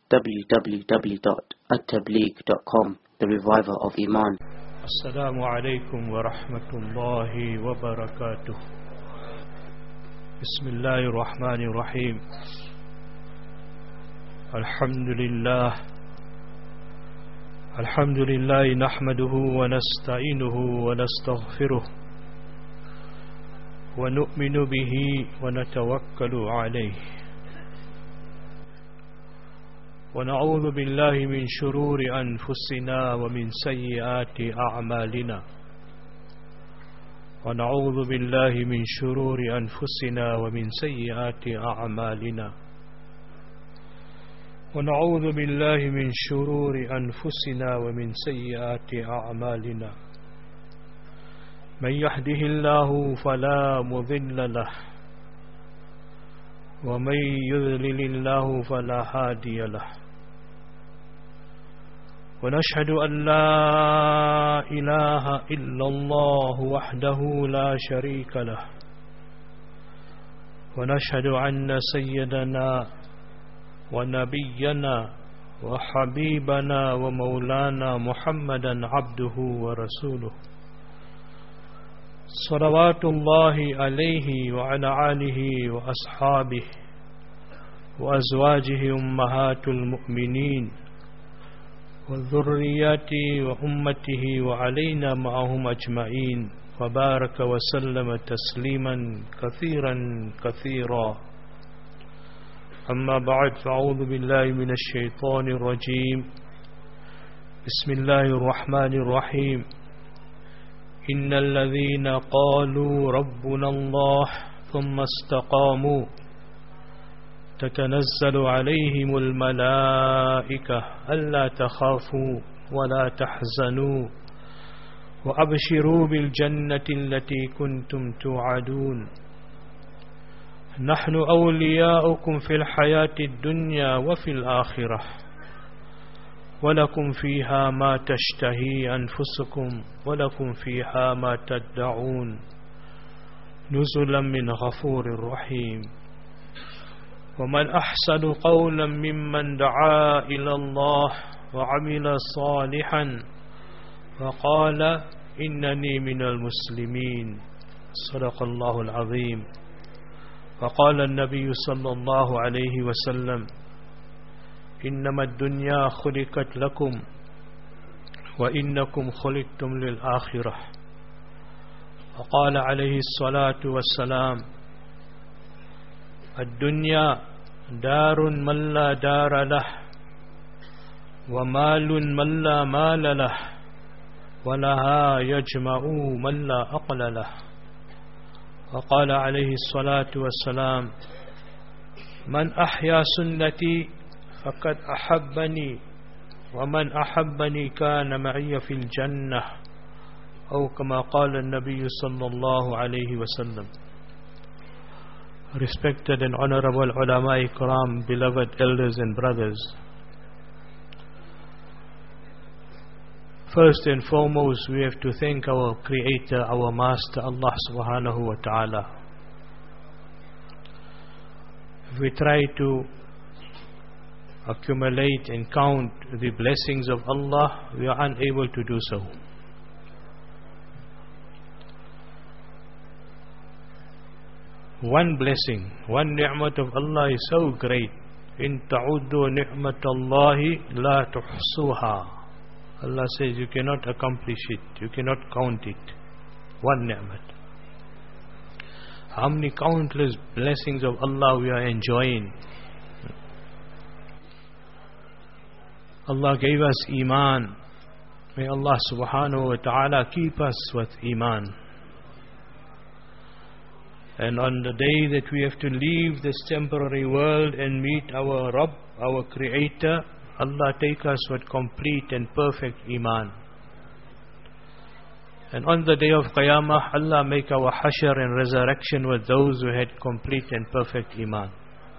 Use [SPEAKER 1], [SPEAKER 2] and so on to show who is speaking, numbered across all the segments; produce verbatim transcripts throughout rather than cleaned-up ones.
[SPEAKER 1] w w w dot at tabligh dot com, the reviver of Iman.
[SPEAKER 2] Assalamu alaikum wa rahmatullahi wa barakatuh. Bismillahir Rahmanir Rahim. Alhamdulillah. Alhamdulillah nahmaduhu wa nasta'inuhu wa nastaghfiruh wa nu'minu bihi wa natawakkalu alayhi. ونعوذ بالله من شرور أنفسنا ومن سيئات أعمالنا ونعوذ بالله من شرور أنفسنا ومن سيئات أعمالنا ونعوذ بالله من شرور أنفسنا ومن سيئات أعمالنا من يهده الله فلا مضل له ومن يضلل الله فلا هادي له ونشهد أن لا إله إلا الله وحده لا شريك له ونشهد أن سيدنا ونبينا وحبيبنا ومولانا محمدا عبده ورسوله صلوات الله عليه وعلى آله وأصحابه وأزواجه أمهات المؤمنين والذريات وأمته وعلينا معهم أجمعين وبارك وسلم تسليما كثيرا كثيرا. أما بعد، فأعوذ بالله من الشيطان الرجيم. بسم الله الرحمن الرحيم. إن الذين قالوا ربنا الله ثم استقاموا تتنزل عليهم الملائكة ألا تخافوا ولا تحزنوا وأبشروا بالجنة التي كنتم توعدون نحن أولياؤكم في الحياة الدنيا وفي الآخرة ولكم فيها ما تشتهي أنفسكم ولكم فيها ما تدعون نزلا من غفور رحيم. ومن أحسن قولا ممن دعا إلى الله وعمل صالحا وقال إنني من المسلمين. صدق الله العظيم. وقال النبي صلى الله عليه وسلم إنما الدنيا خلقت لكم وإنكم خلقتم للآخرة. وقال عليه الصلاة والسلام الدنيا دار من لا دار له ومال من لا مال له ولها يجمع من لا أقل له. وقال عليه الصلاة والسلام من أحيا سنتي فقد أحبني ومن أحبني كان معي في الجنة أو كما قال النبي صلى الله عليه وسلم. Respected and honorable ulama ikram, beloved elders and brothers, first and foremost we have to thank our Creator, our Master Allah subhanahu wa ta'ala. If we try to accumulate and count the blessings of Allah, we are unable to do so. One blessing, one ni'mat of Allah is so great. In ta'uddu ni'matallahi la tuhsuha. Allah says you cannot accomplish it, you cannot count it. One ni'mat. How many countless blessings of Allah we are enjoying. Allah gave us Iman. May Allah subhanahu wa ta'ala keep us with Iman. And on the day that we have to leave this temporary world and meet our Rabb, our Creator, Allah take us with complete and perfect Iman. And on the day of Qiyamah, Allah make our Hashr and resurrection with those who had complete and perfect Iman.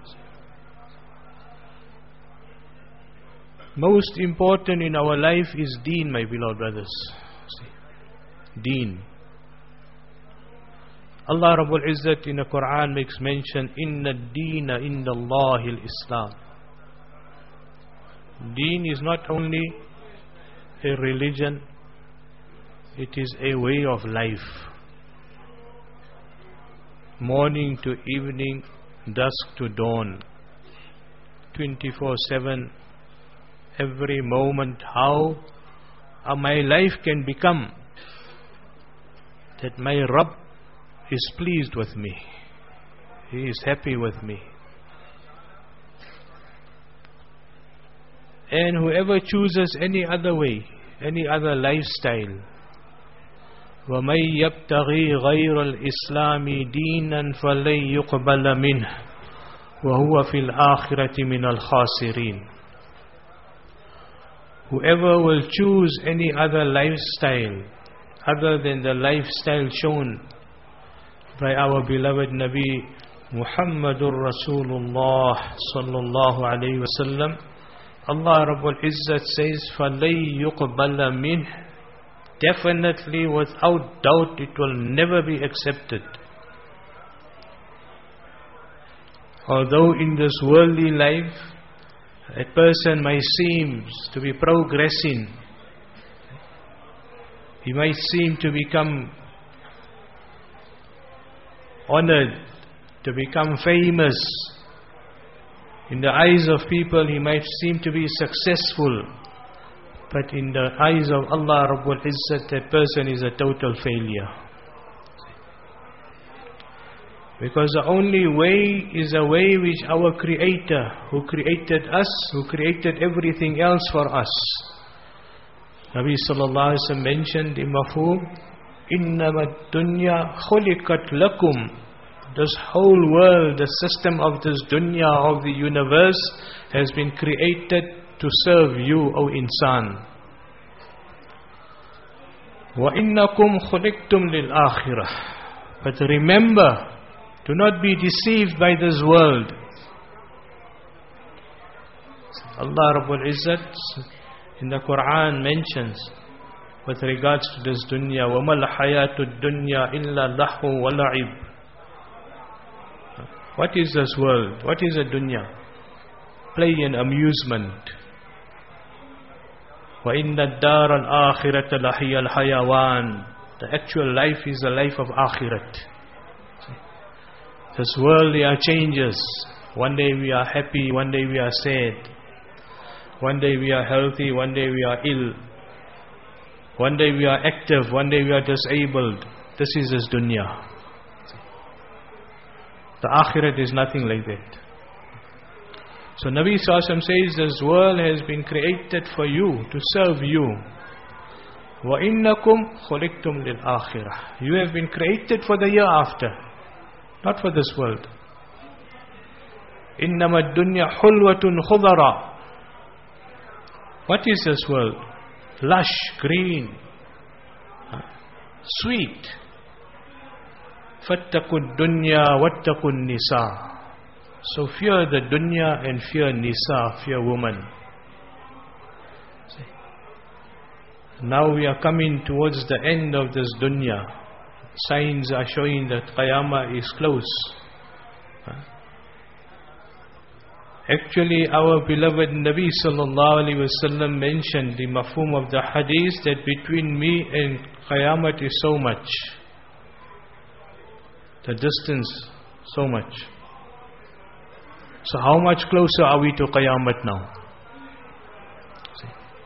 [SPEAKER 2] Most important in our life is Deen, my beloved brothers. Deen. Allah Rabbul Izzat in the Quran makes mention, Inna ad-deena inda Allahi al-Islam. Deen is not only a religion, it is a way of life. Morning to evening, dusk to dawn, twenty-four seven, every moment, how uh, my life can become that my Rabb is pleased with me, He is happy with me. And whoever chooses any other way, any other lifestyle, وَمَن يَبْتَغِي غَيْرَ الْإِسْلَامِ دِينًا فَلَن يُقْبَلَ مِنْهُ وَهُوَ فِي الْآخِرَةِ مِنَ الْخَاسِرِينَ. Whoever will choose any other lifestyle other than the lifestyle shown by our beloved Nabi Muhammadur Rasulullah sallallahu alayhi wasallam, Allah Rabbul Izzat says, فَلَن يُقْبَلَ مِنْهُ, definitely, without doubt, it will never be accepted. Although in this worldly life a person might seem to be progressing, he might seem to become honored, to become famous. In the eyes of people he might seem to be successful, but in the eyes of Allah Rabbul Izzat, that person is a total failure. Because the only way is a way which our Creator, who created us, who created everything else for us, Nabi Sallallahu Alaihi Wasallam mentioned in Mafhum, إِنَّمَا الدُّنْيَا خُلِقَتْ لَكُمْ. This whole world, the system of this dunya, of the universe, has been created to serve you, O insan. وَإِنَّكُمْ خُلِقْتُمْ لِلْآخِرَةِ. But remember, do not be deceived by this world. Allah Rabbul Izzat in the Quran mentions with regards to this dunya, وَمَا الْحَيَاةُ الدُّنْيَا إِلَّا لَهْوٌ وَلَعِبٌ. What is this world? What is a dunya? Play and amusement. وَإِنَّ الدَّارَ الْآخِرَةَ لَهِيَ الْحَيَوَانِ. The actual life is the life of akhirat. This world, there are changes. One day we are happy, one day we are sad. One day we are healthy, one day we are ill. One day we are active, one day we are disabled. This is this dunya. The akhirat is nothing like that. So Nabi Sallallahu Alaihi Wasallam says, this world has been created for you, to serve you. وَإِنَّكُمْ خُلِقْتُمْ لِلْآخِرَةِ. You have been created for the year after, not for this world. إِنَّمَا الدُّنْيَا حُلْوَةٌ خُضَرًا. What is this world? Lush, green, sweet. فَاتَّقُوا الدُّنْيَا وَاتَّقُوا النِّسَاءَ. So fear the dunya and fear nisa, fear woman. Now we are coming towards the end of this dunya. Signs are showing that Qiyamah is close. Actually, our beloved Nabi Sallallahu Alaihi Wasallam mentioned the mafhum of the hadith that between me and Qiyamah is so much. The distance, so much. So how much closer are we to Qiyamah now? See?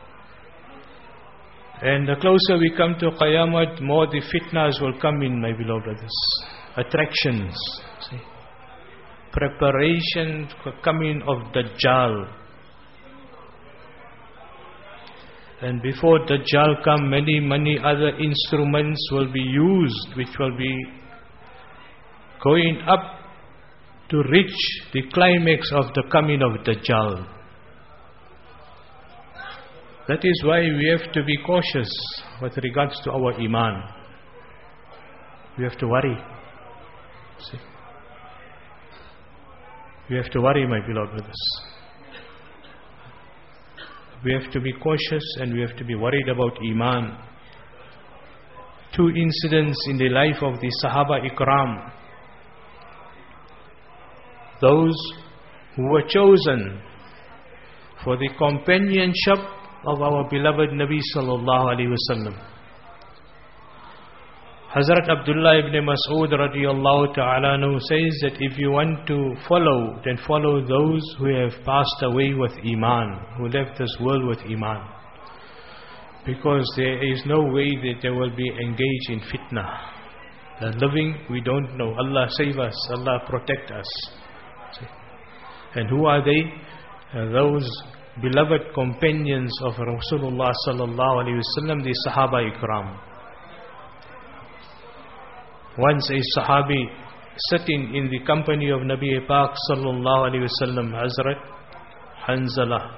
[SPEAKER 2] And the closer we come to Qiyamah, more the fitnas will come in, my beloved brothers. Attractions. See? Preparation for coming of Dajjal. And before Dajjal come, many, many other instruments will be used, which will be going up to reach the climax of the coming of Dajjal. That is why we have to be cautious with regards to our iman. We have to worry. See? We have to worry, my beloved brothers. We have to be cautious and we have to be worried about iman. Two incidents in the life of the Sahaba Ikram. Those who were chosen for the companionship of our beloved Nabi sallallahu alaihi wasallam. Hazrat Abdullah ibn Mas'ud radiyallahu ta'ala anhu says that if you want to follow, then follow those who have passed away with Iman, who left this world with Iman. Because there is no way that they will be engaged in fitna. The living, we don't know. Allah save us, Allah protect us. And who are they? Uh, those beloved companions of Rasulullah sallallahu alaihi wasallam, the Sahaba Ikram. Once a Sahabi sitting in the company of Nabi Pak sallallahu alaihi wasallam, Hazrat Hanzala,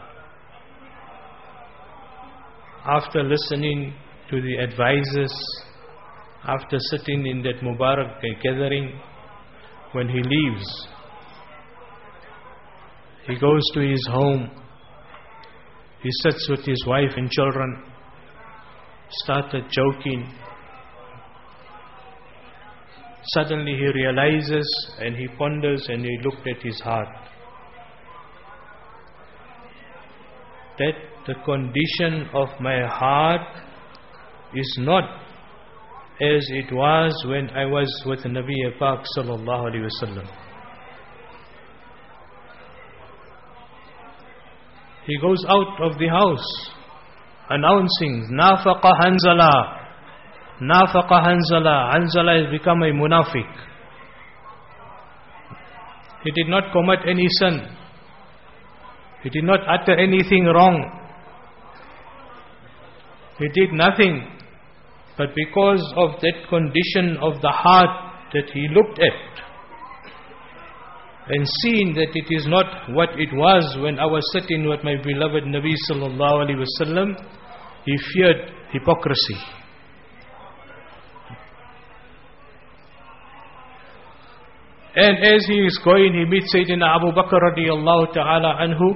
[SPEAKER 2] after listening to the advisors, after sitting in that Mubarak gathering, when he leaves, he goes to his home, he sits with his wife and children, started joking. Suddenly he realizes and he ponders and he looked at his heart, that the condition of my heart is not as it was when I was with Nabi Pak sallallahu alaihi wasallam. He goes out of the house announcing, Nafaqa Hanzala, Nafaqa Hanzala. Hanzala has become a munafiq. He did not commit any sin. He did not utter anything wrong. He did nothing. But because of that condition of the heart that he looked at and seen that it is not what it was when I was sitting with my beloved Nabi sallallahu alaihi wasallam, he feared hypocrisy. And as he is going, he meets Sayyidina Abu Bakr radiyallahu ta'ala anhu,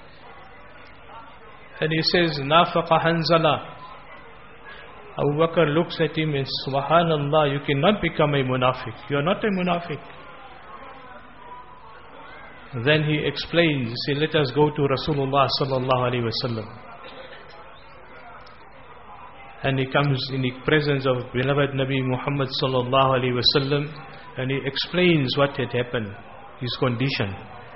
[SPEAKER 2] and he says, Nafaqa Hanzala. Abu Bakr looks at him and says, Subhanallah, you cannot become a munafiq. You are not a munafiq. Then he explains, he says, let us go to Rasulullah sallallahu alaihi wasallam. And he comes in the presence of beloved Nabi Muhammad sallallahu alaihi wasallam, and he explains what had happened, his condition.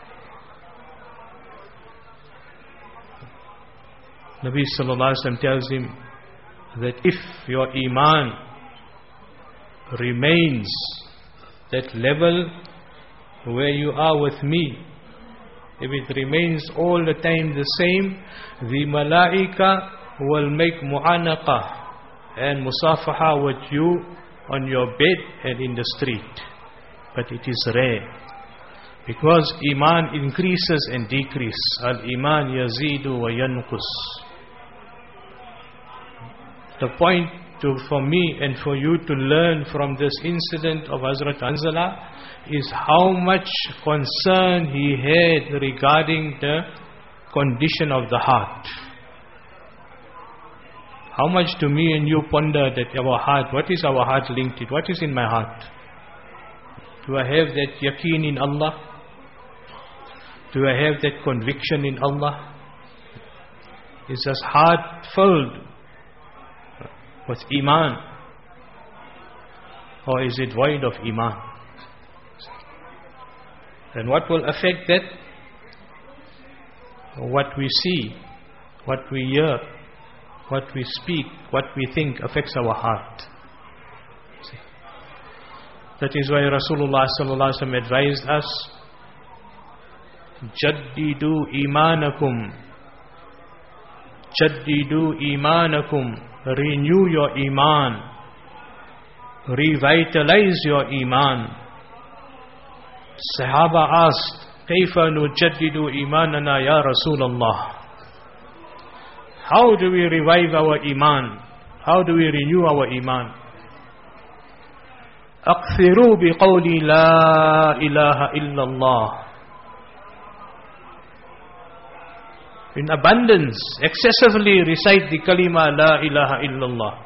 [SPEAKER 2] Nabi sallallahu alaihi wasallam tells him that if your iman remains that level where you are with me, if it remains all the time the same, the malaika will make mu'anaqa and musafaha with you on your bed and in the street. But it is rare, because iman increases and decreases. Al-iman yazidu wa yanqus. The point to, for me and for you to learn from this incident of Hazrat Hanzala is how much concern he had regarding the condition of the heart. How much do me and you ponder that our heart, what is our heart linked to? What is in my heart? Do I have that yaqeen in Allah? Do I have that conviction in Allah? Is this heart filled with iman, or is it void of iman? And what will affect that? What we see, what we hear, what we speak, what we think affects our heart. See? That is why Rasulullah sallallahu alaihi wasallam advised us, Jaddidu imanakum, Jaddidu imanakum, renew your iman, revitalize your iman. Sahaba asked, Kayfa nujaddidu imanana ya Rasulullah? How do we revive our iman? How do we renew our iman? Akthiru biqawli la ilaha illallah. In abundance, excessively recite the kalima la ilaha illallah.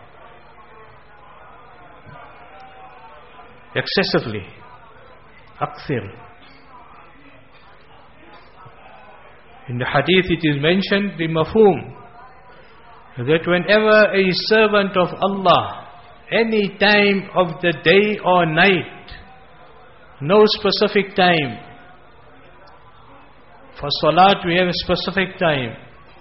[SPEAKER 2] Excessively. Akthir. In the hadith it is mentioned, the mafhum, that whenever a servant of Allah, any time of the day or night, no specific time. For salat we have a specific time.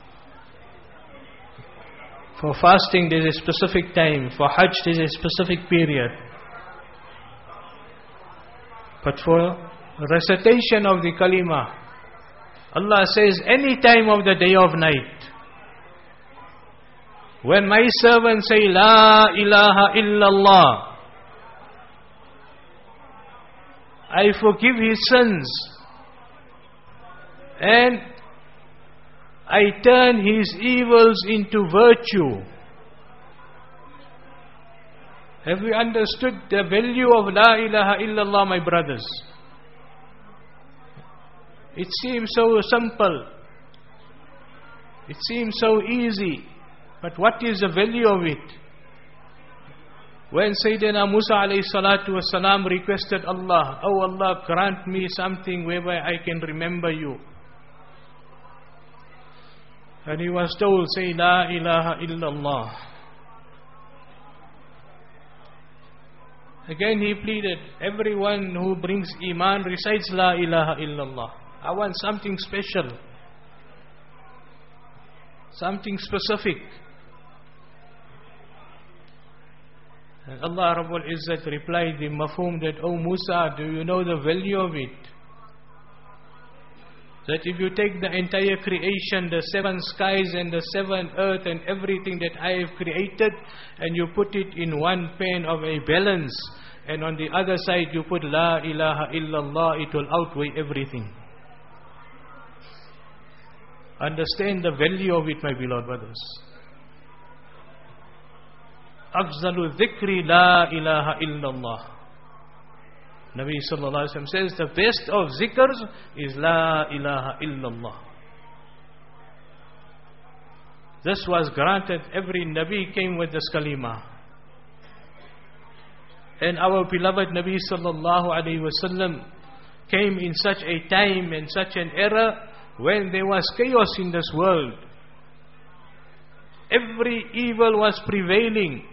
[SPEAKER 2] For fasting there is a specific time. For hajj there is a specific period. But for recitation of the kalima, Allah says any time of the day or night. When my servants say La ilaha illallah, I forgive his sins and I turn his evils into virtue. Have we understood the value of La ilaha illallah, my brothers? It seems so simple. It seems so easy. But what is the value of it? When Sayyidina Musa alayhi salatu wasalam requested Allah, "Oh Allah, grant me something whereby I can remember you." And he was told, say La ilaha illallah. Again he pleaded, everyone who brings iman recites La ilaha illallah. I want something special, something specific. And Allah Rabbul Izzat replied the mafhum that, "Oh Musa, do you know the value of it? That if you take the entire creation, the seven skies and the seven earth and everything that I have created, and you put it in one pan of a balance, and on the other side you put La ilaha illallah, it will outweigh everything." Understand the value of it, my beloved brothers. Afzalu dhikri La ilaha illallah. Nabi sallallahu alaihi wasallam says the best of zikrs is La ilaha illallah. This was granted, every Nabi came with this kalima. And our beloved Nabi sallallahu alaihi wasallam came in such a time and such an era when there was chaos in this world. Every evil was prevailing.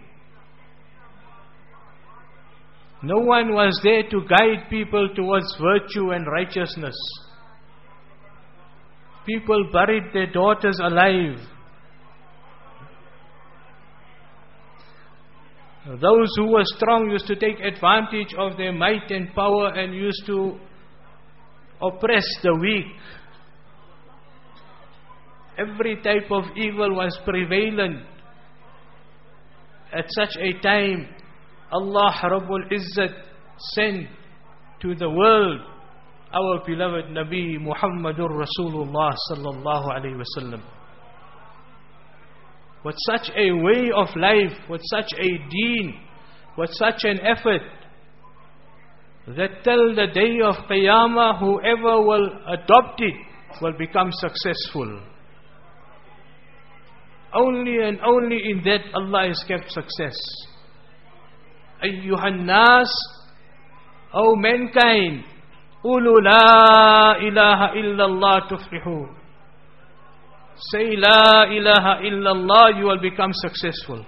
[SPEAKER 2] No one was there to guide people towards virtue and righteousness. People buried their daughters alive. Those who were strong used to take advantage of their might and power and used to oppress the weak. Every type of evil was prevalent. At such a time, Allah Rabbul Izzat sent to the world our beloved Nabi Muhammadur Rasulullah sallallahu alaihi wasallam. With such a way of life, with such a deen, with such an effort, that till the day of Qiyamah, whoever will adopt it will become successful. Only and only in that Allah has kept success. Ayyuhan nas, O mankind, Ulu la ilaha illallah tuflihu. Say La ilaha illallah, you will become successful.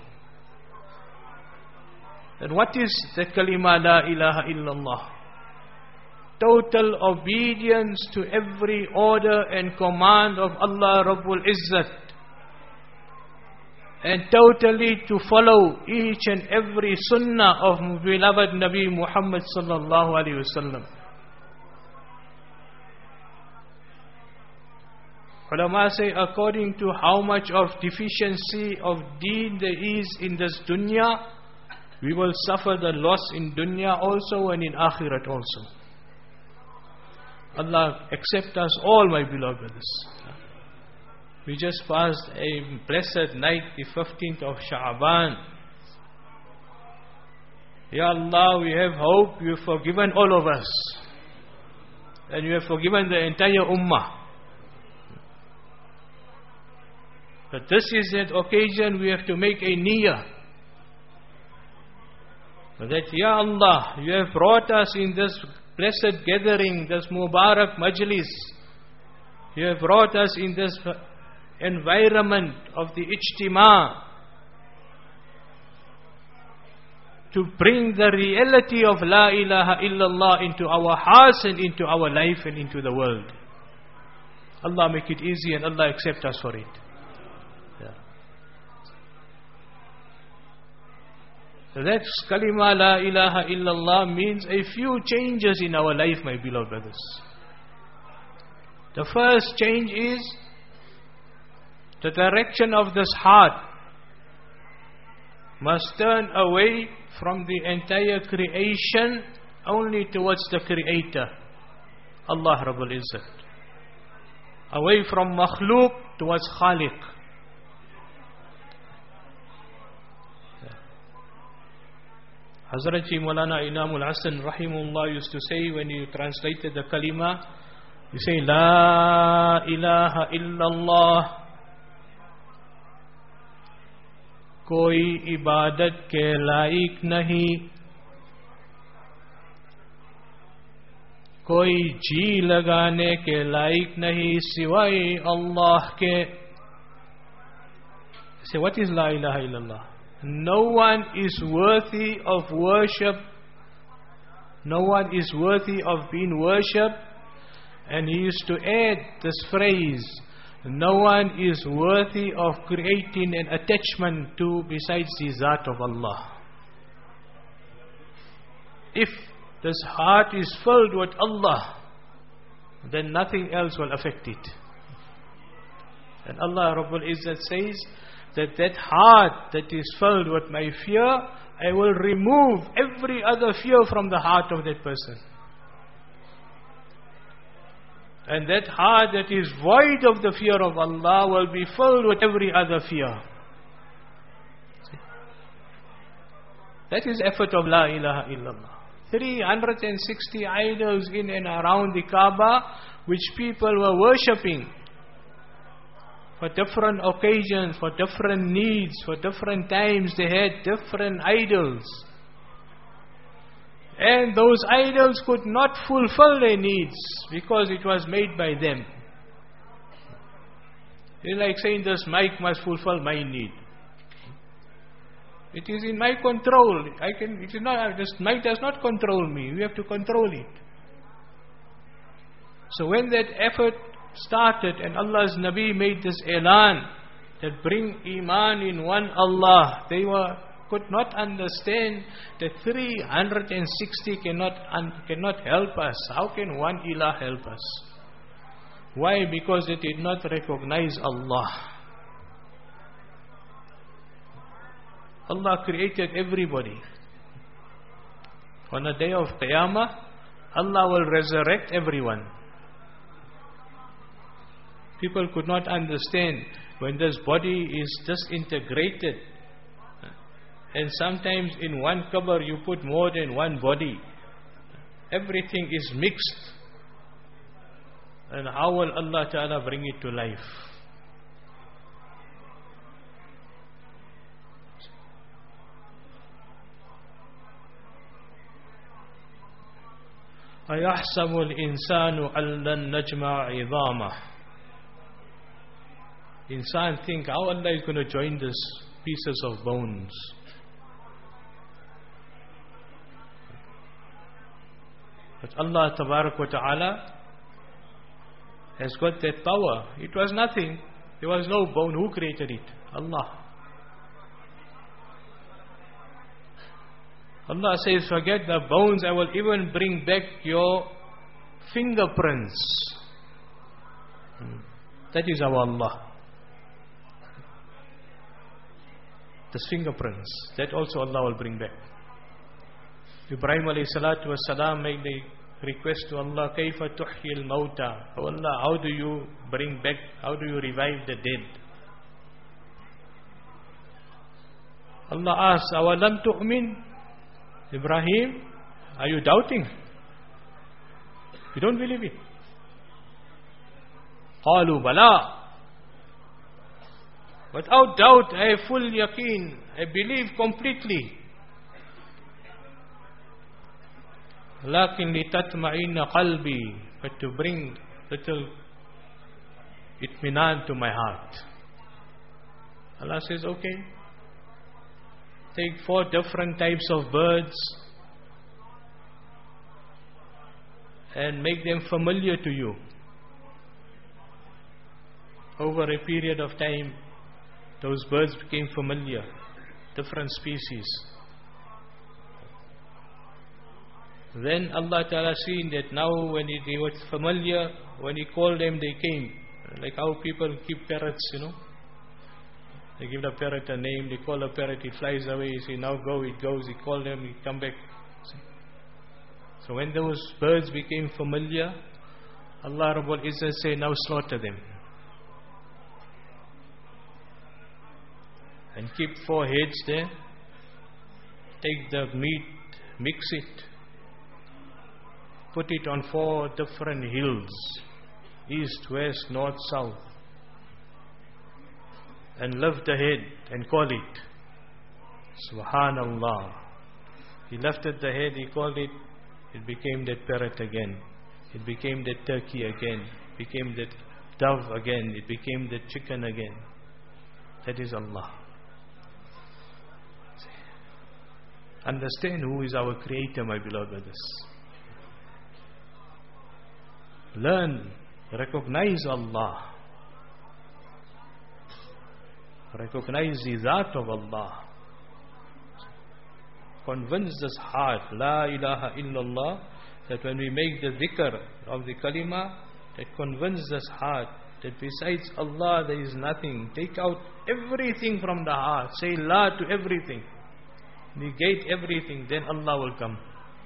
[SPEAKER 2] And what is the kalima La ilaha illallah? Total obedience to every order and command of Allah Rabbul Izzat, and totally to follow each and every sunnah of beloved Nabi Muhammad sallallahu alaihi wasallam. Ulama say, according to how much of deficiency of deen there is in this dunya, we will suffer the loss in dunya also and in akhirat also. Allah accept us all, my beloved brothers. We just passed a blessed night, the fifteenth of Sha'ban. Ya Allah, we have hope you have forgiven all of us, and you have forgiven the entire ummah. But this is that occasion we have to make a niyyah, that Ya Allah, you have brought us in this blessed gathering, this Mubarak Majlis, You have brought us in this environment of the Ijtima to bring the reality of La ilaha illallah into our hearts and into our life and into the world. Allah make it easy and Allah accept us for it. Yeah. So that kalima La ilaha illallah means a few changes in our life, my beloved brothers. The first change is the direction of this heart must turn away from the entire creation only towards the Creator, Allah Rabbul Izzat. Away from makhluk towards Khaliq. Hazrat Maulana Inamul Hasan Rahimullah used to say when he translated the kalima, he say, La ilaha illallah, कोई इबादत के लायक नहीं, कोई जी लगाने के लायक नहीं सिवाय अल्लाह के. Say, what is La ilaha illallah? No one is worthy of worship. No one is worthy of being worshipped. And he used to add this phrase, no one is worthy of creating an attachment to besides the Zat of Allah. If this heart is filled with Allah, then nothing else will affect it. And Allah Rabbul Izzat says that that heart that is filled with my fear, I will remove every other fear from the heart of that person. And that heart that is void of the fear of Allah will be filled with every other fear. See? That is effort of La ilaha illallah. three hundred sixty idols in and around the Kaaba, which people were worshipping for different occasions, for different needs, for different times. They had different idols. And those idols could not fulfill their needs because it was made by them. It's like saying this mic must fulfill my need. It is in my control. I can. It is not. This mic does not control me. We have to control it. So when that effort started and Allah's Nabi made this elan that bring iman in one Allah, they were could not understand that three hundred sixty cannot un, cannot help us. How can one ilah help us? Why? Because they did not recognize Allah. Allah created everybody. On the day of Qiyamah, Allah will resurrect everyone. People could not understand when this body is disintegrated. And sometimes in one qabr you put more than one body. Everything is mixed. And how will Allah Ta'ala bring it to life? أَيَحْسَبُ الْإِنسَانُ أَلَّن نَجْمَعَ عِظَامَهُ. Insan think how Allah is going to join these pieces of bones. But Allah Tabarak wa Ta'ala has got that power. It was nothing. There was no bone. Who created it? Allah. Allah says, forget the bones, I will even bring back your fingerprints. That is our Allah. The fingerprints, that also Allah will bring back. Ibrahim alayhi salatu was salam made a request to Allah, Kaifa tuhyi al-mawta. Oh Allah, how do you bring back, how do you revive the dead? Allah asked, awalam tu'min? Ibrahim, are you doubting? You don't believe it? Qalu bala. Without doubt, I have full yaqeen. I believe completely. Lakin litatma'inna qalbi, but to bring little itminan to my heart. Allah says, okay, take four different types of birds and make them familiar to you. Over a period of time, those birds became familiar, different species. Then Allah Ta'ala seen that now when he, they were familiar, when He called them, they came. Like how people keep parrots, you know. They give the parrot a name, they call the parrot, it flies away, you say, now go, it goes, he call them, he come back. So when those birds became familiar, Allah Rabbul Izzah say, now slaughter them. And keep four heads there, take the meat, mix it, put it on four different hills, east, west, north, south, and lift the head and call it. Subhanallah. He lifted the head, he called it, it became that parrot again, it became that turkey again, it became that dove again, it became that chicken again. That is Allah. Understand who is our Creator, my beloved brothers. Learn, recognize Allah. Recognize the Zat of Allah. Convince this heart, La ilaha illallah, that when we make the dhikr of the kalima, that convince this heart that besides Allah there is nothing. Take out everything from the heart. Say La to everything. Negate everything, then Allah will come.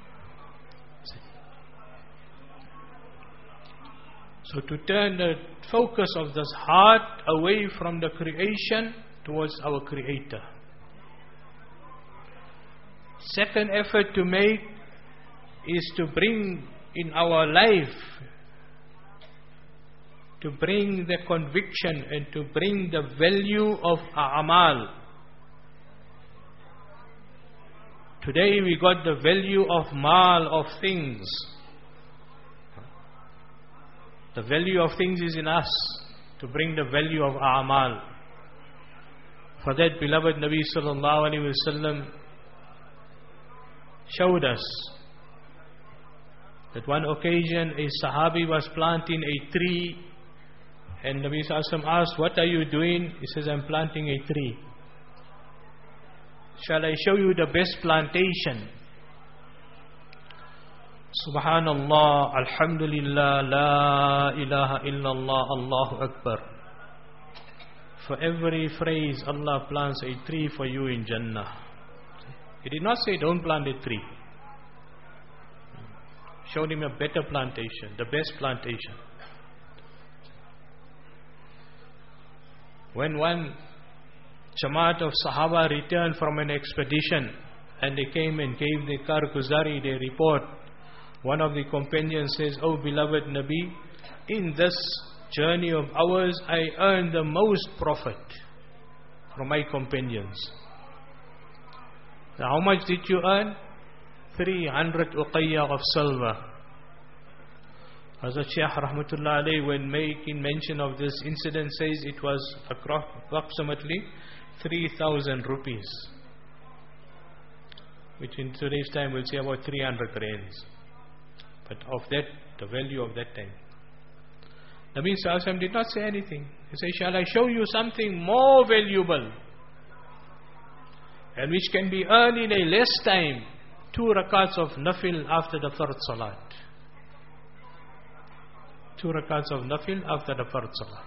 [SPEAKER 2] So to turn the focus of this heart away from the creation towards our Creator. Second effort to make is to bring in our life, to bring the conviction and to bring the value of a'mal. Today we got the value of mal, of things. The value of things is in us, to bring the value of a'mal. For that, beloved Nabi sallallahu alaihi wasallam showed us that one occasion a Sahabi was planting a tree, and Nabi sallallahu alaihi wasallam asked, what are you doing? He says, I'm planting a tree. Shall I show you the best plantation? Subhanallah, Alhamdulillah, La ilaha illallah, Allahu Akbar. For every phrase, Allah plants a tree for you in Jannah. He did not say don't plant a tree. Showed him a better plantation, the best plantation. When one Jamaat of Sahaba returned from an expedition and they came and gave the Karguzari, they report. One of the companions says, oh beloved Nabi, in this journey of ours I earned the most profit from my companions. Now how much did you earn? three hundred uqayya of silver. Hazrat Shaykh Rahmatullah Alayhi, when making mention of this incident, says it was approximately three thousand rupees, which in today's time we'll say about three hundred rands. But of that, the value of that time. Nabi Sallallahu Alaihi Wasallam did not say anything. He said, shall I show you something more valuable and which can be earned in a less time? Two rakats of nafil after the fard salat. Two rakats of nafil after the fard salat.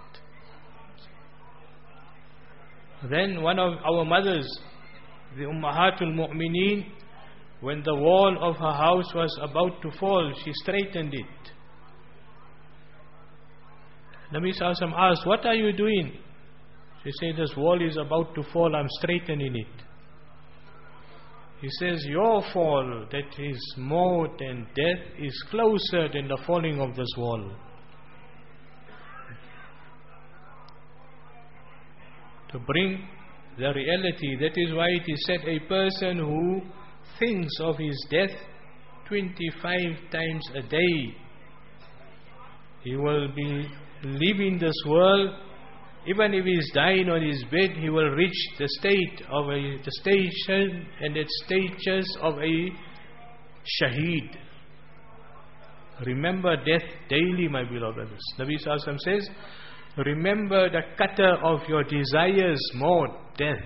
[SPEAKER 2] Then one of our mothers, the Ummahatul Mu'mineen, when the wall of her house was about to fall, she straightened it. Nabi Sallallahu Alaihi Wasallam asked, what are you doing? She said, this wall is about to fall, I'm straightening it. He says, your fall, that is maut and death, is closer than the falling of this wall. To bring the reality, that is why it is said, a person who thinks of his death twenty-five times a day, he will be live in this world, even if he is dying on his bed, he will reach the state of a, the station and the stages of a shaheed. Remember death daily, my beloved brothers. Nabi Sallallahu Alaihi Wasallam says, remember the cutter of your desires, maut, death.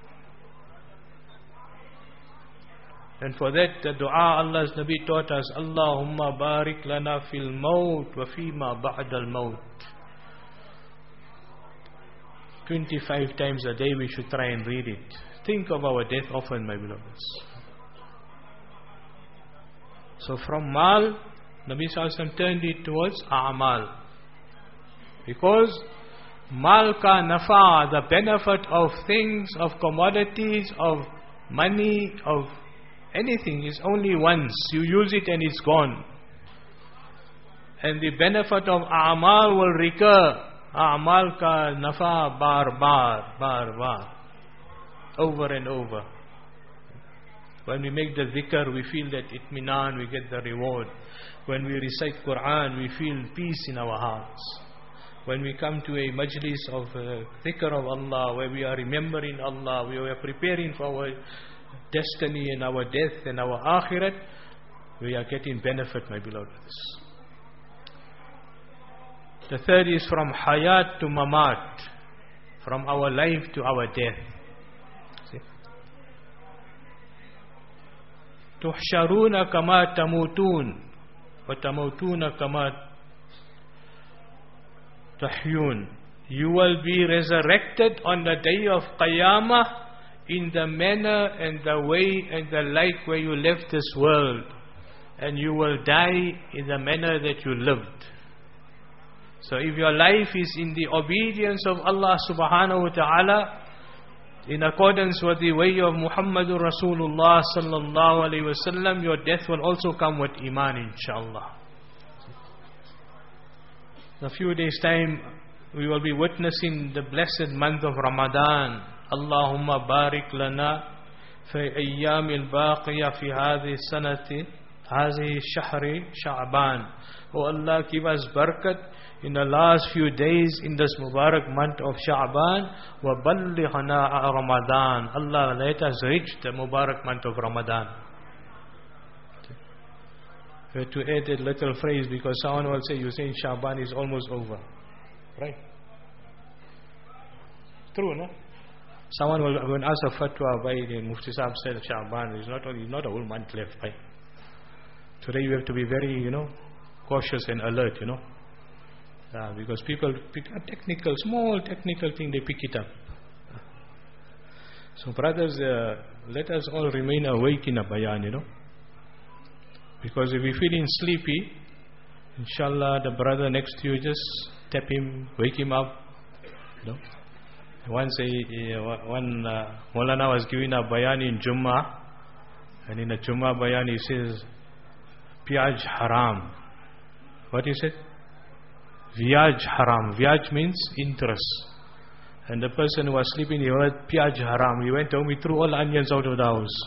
[SPEAKER 2] And for that, the dua Allah's Nabi taught us, Allahumma barik lana fil maut wa fima ba'dal maut. twenty-five times a day we should try and read it. Think of our death often, my beloveds. So from mal, Nabi Sallallahu Alaihi Wasallam turned it towards a'mal. Because mal ka nafa, the benefit of things, of commodities, of money, of anything is only once. You use it and it's gone. And the benefit of a'mal will recur. A'mal ka nafa bar bar, bar bar. Over and over. When we make the dhikr, we feel that itminan, we get the reward. When we recite Quran, we feel peace in our hearts. When we come to a majlis of uh, dhikr of Allah, where we are remembering Allah, we are preparing for our destiny and our death and our akhirat, we are getting benefit, my beloved brothers. The third is from hayat to mamat, from our life to our death. Tuhsharuna kama tamutun wa tamutuna kama tahyun. You will be resurrected on the day of Qiyamah in the manner and the way and the like where you left this world, and you will die in the manner that you lived. So if your life is in the obedience of Allah subhanahu wa ta'ala, in accordance with the way of Muhammadur Rasulullah sallallahu alaihi wasallam, your death will also come with iman, inshallah. In a few days time, we will be witnessing the blessed month of Ramadan. Allahumma barik lana fi ayyamil baqiya fi hadhihi sanati, hadhihi shahri Sha'ban. Oh Allah, give us barakat in the last few days in this Mubarak month of Sha'ban. Wa ballighna Ramadan. Allah, let us reach the Mubarak month of Ramadan. We have to add a little phrase, because someone will say, you say Sha'ban is almost over. Right? True, no? Someone will, when ask a fatwa by the Mufti Sahib said Sha'ban is not only not a whole month left, right? Today you have to be very, you know, cautious and alert, you know. Uh, because people pick up technical, small technical thing, they pick it up. So brothers, uh, let us all remain awake in a bayan, you know. Because if we're feeling sleepy, inshallah, the brother next to you, just tap him, wake him up, you know. Once a, a one uh, Maulana was giving a bayan in Jummah, and in a Jummah bayan he says, Piyaj haram. What he said? Vyaj haram. Vyaj means interest. And the person who was sleeping, he heard Piyaj haram. He went home, he threw all onions out of the house.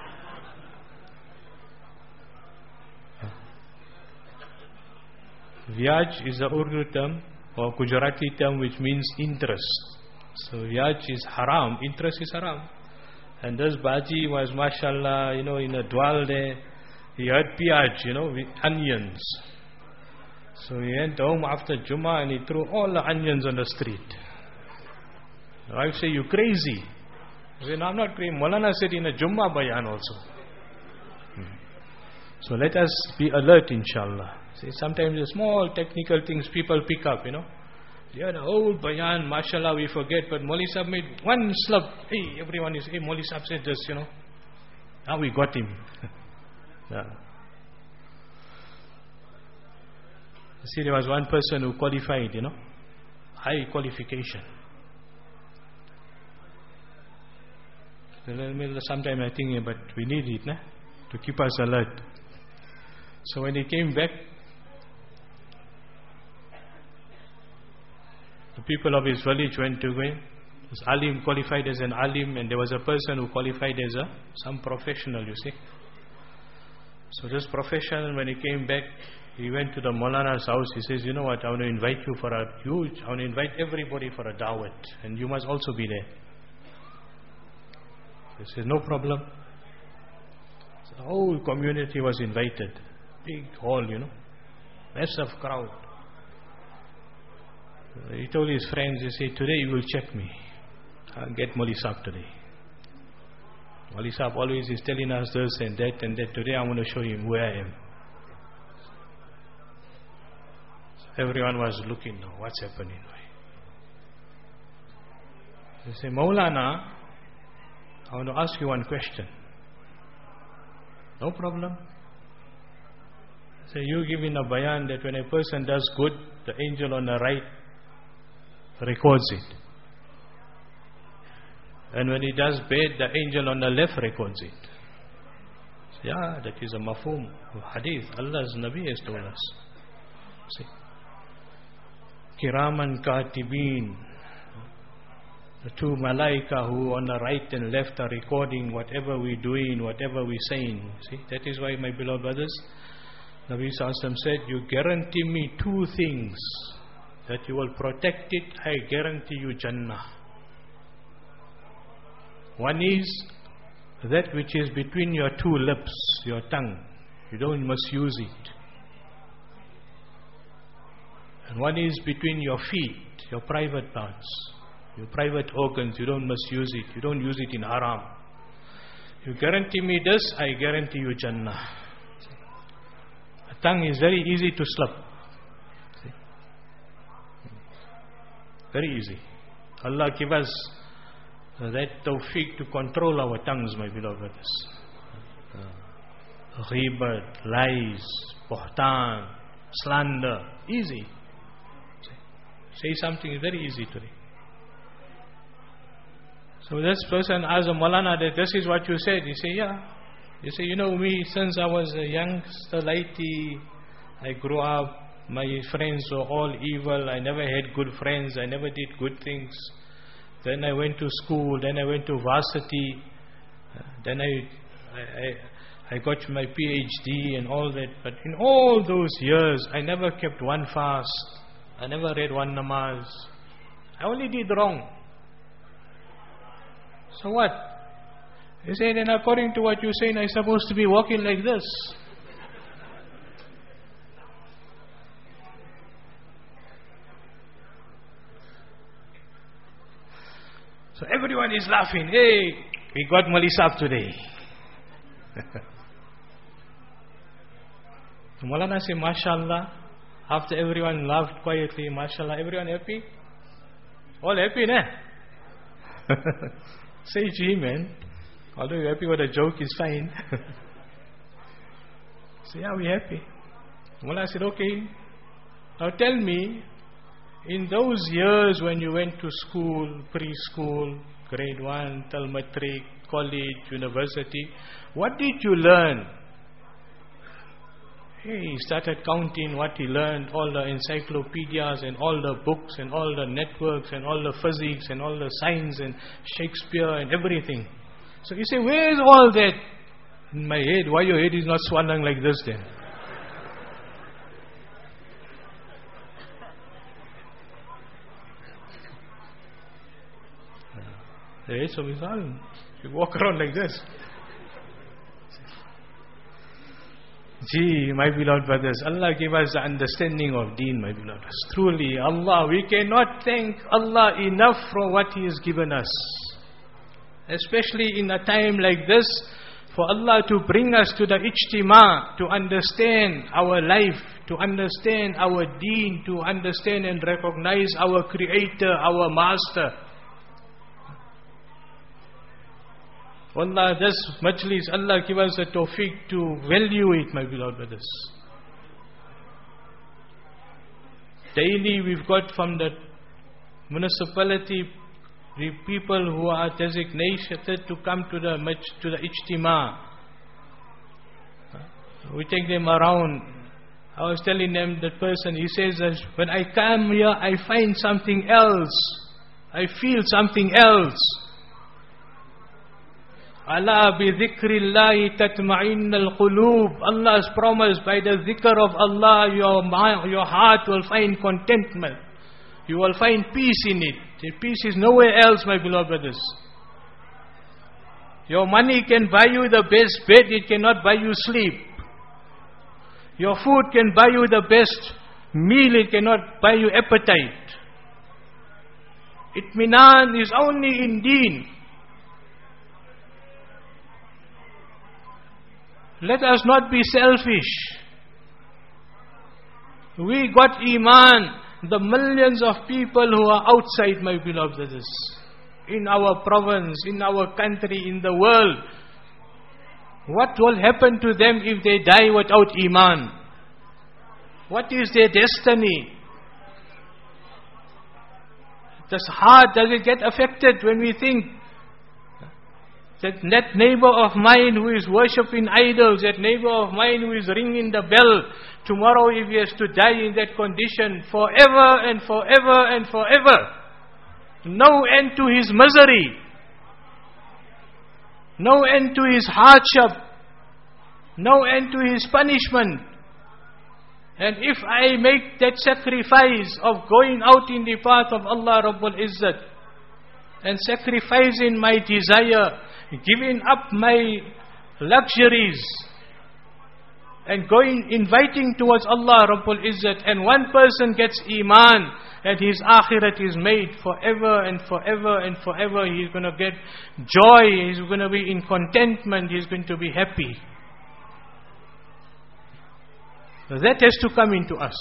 [SPEAKER 2] Vyaj is the Urdu term or Gujarati term which means interest. So Vyaj is haram, interest is haram. And this Baji was, mashallah, you know, in a dwal there, he heard Piyaj, you know, with onions. So he went home after Jummah and he threw all the onions on the street. The wife said, you crazy? He said, no, I'm not crazy. Maulana said in a Jummah bayan also. Hmm. So let us be alert, inshallah. See, sometimes the small technical things people pick up, you know. Yeah, the old bayan, mashallah, we forget, but Mauli Sahib made one slip. Hey, everyone is, hey, Mauli Sahib said this, you know. Now we got him. Yeah. See, there was one person who qualified, you know, high qualification. Sometimes I think, but we need it, nah, to keep us alert. So when he came back, the people of his village went to him. This alim qualified as an alim, and there was a person who qualified as a some professional, you see. So this professional, when he came back, he went to the Maulana's house. He says, you know what, I want to invite you for a huge, I want to invite everybody for a dawat, and you must also be there. He says, no problem. So the whole community was invited. Big hall, you know, massive crowd. He told his friends, he said, today you will check me. I'll get Mauli Sahib today. Mauli Sahib always is telling us this and that and that. Today I want to show him where I am. So everyone was looking now, what's happening? They say, Maulana, I want to ask you one question. No problem. So you giving a bayan that when a person does good, the angel on the right records it. And when he does bad, the angel on the left records it. So yeah, that is a mafhum of hadith. Allah's Nabi has told us. See, Kiraman Katibin, the two malaika who on the right and left are recording whatever we're doing, whatever we're saying. See, that is why, my beloved brothers, Nabi Sallallahu Alaihi Wasallam said, you guarantee me two things, that you will protect it, I guarantee you Jannah. One is that which is between your two lips, your tongue. You don't misuse it. And one is between your feet, your private parts, your private organs. You don't misuse it. You don't use it in haram. You guarantee me this, I guarantee you Jannah. A tongue is very easy to slip. See? Very easy. Allah give us that tawfiq to control our tongues, my beloved brothers. Ghibat, lies, buhtan, slander, easy. Say something is very easy today. So this person asked Maulana that this is what you said. He said, yeah. He said, you know me, since I was a youngster lady, I grew up, my friends were all evil, I never had good friends, I never did good things. Then I went to school, then I went to varsity, then I, I, I got my PhD and all that. But in all those years, I never kept one fast, I never read one namaz. I only did wrong. So what? He said, and according to what you're saying, I'm supposed to be walking like this. So everyone is laughing. Hey, we got Mauli Sahib today. So Maulana said, MashaAllah. After everyone laughed quietly, MashaAllah, everyone happy? All happy, ne? Say, gee, man. Although you're happy with a joke, is fine. So yeah, we're happy. Maulana said, okay. Now tell me, in those years when you went to school, preschool, grade one, till matric, college, university, what did you learn? Hey, he started counting what he learned, all the encyclopedias and all the books and all the networks and all the physics and all the science and Shakespeare and everything. So you say, where is all that? In my head, why your head is not swollen like this then? Hey, so Misal, you walk around like this. Gee, my beloved brothers, Allah give us the understanding of deen, my beloved brothers. Truly, Allah, we cannot thank Allah enough for what He has given us. Especially in a time like this, for Allah to bring us to the ijtima, to understand our life, to understand our deen, to understand and recognize our Creator, our Master. Wallah, this majlis, Allah give us the tawfiq to value it, my beloved brothers. Daily we've got from the municipality the people who are designated to come to the to the ijtima. We take them around. I was telling them, that person, he says that when I come here, I find something else. I feel something else. Allah bi dhikrillahi tatma'innal qulub. Allah has promised by the dhikr of Allah, your mind, your heart will find contentment. You will find peace in it. The peace is nowhere else, my beloved brothers. Your money can buy you the best bed, it cannot buy you sleep. Your food can buy you the best meal, it cannot buy you appetite. Itminan is only in deen. Let us not be selfish. We got Iman. The millions of people who are outside, my beloved brothers, in our province, in our country, in the world, what will happen to them if they die without Iman? What is their destiny? Does heart, does it get affected when we think that that neighbor of mine who is worshipping idols, that neighbor of mine who is ringing the bell, tomorrow if he has to die in that condition, forever and forever and forever, no end to his misery, no end to his hardship, no end to his punishment. And if I make that sacrifice of going out in the path of Allah Rabbul Izzat, and sacrificing my desire, giving up my luxuries, and going, inviting towards Allah Rabbul Izzat, and one person gets Iman, and his akhirat is made forever and forever and forever. He's going to get joy, he's going to be in contentment, he's going to be happy. That has to come into us.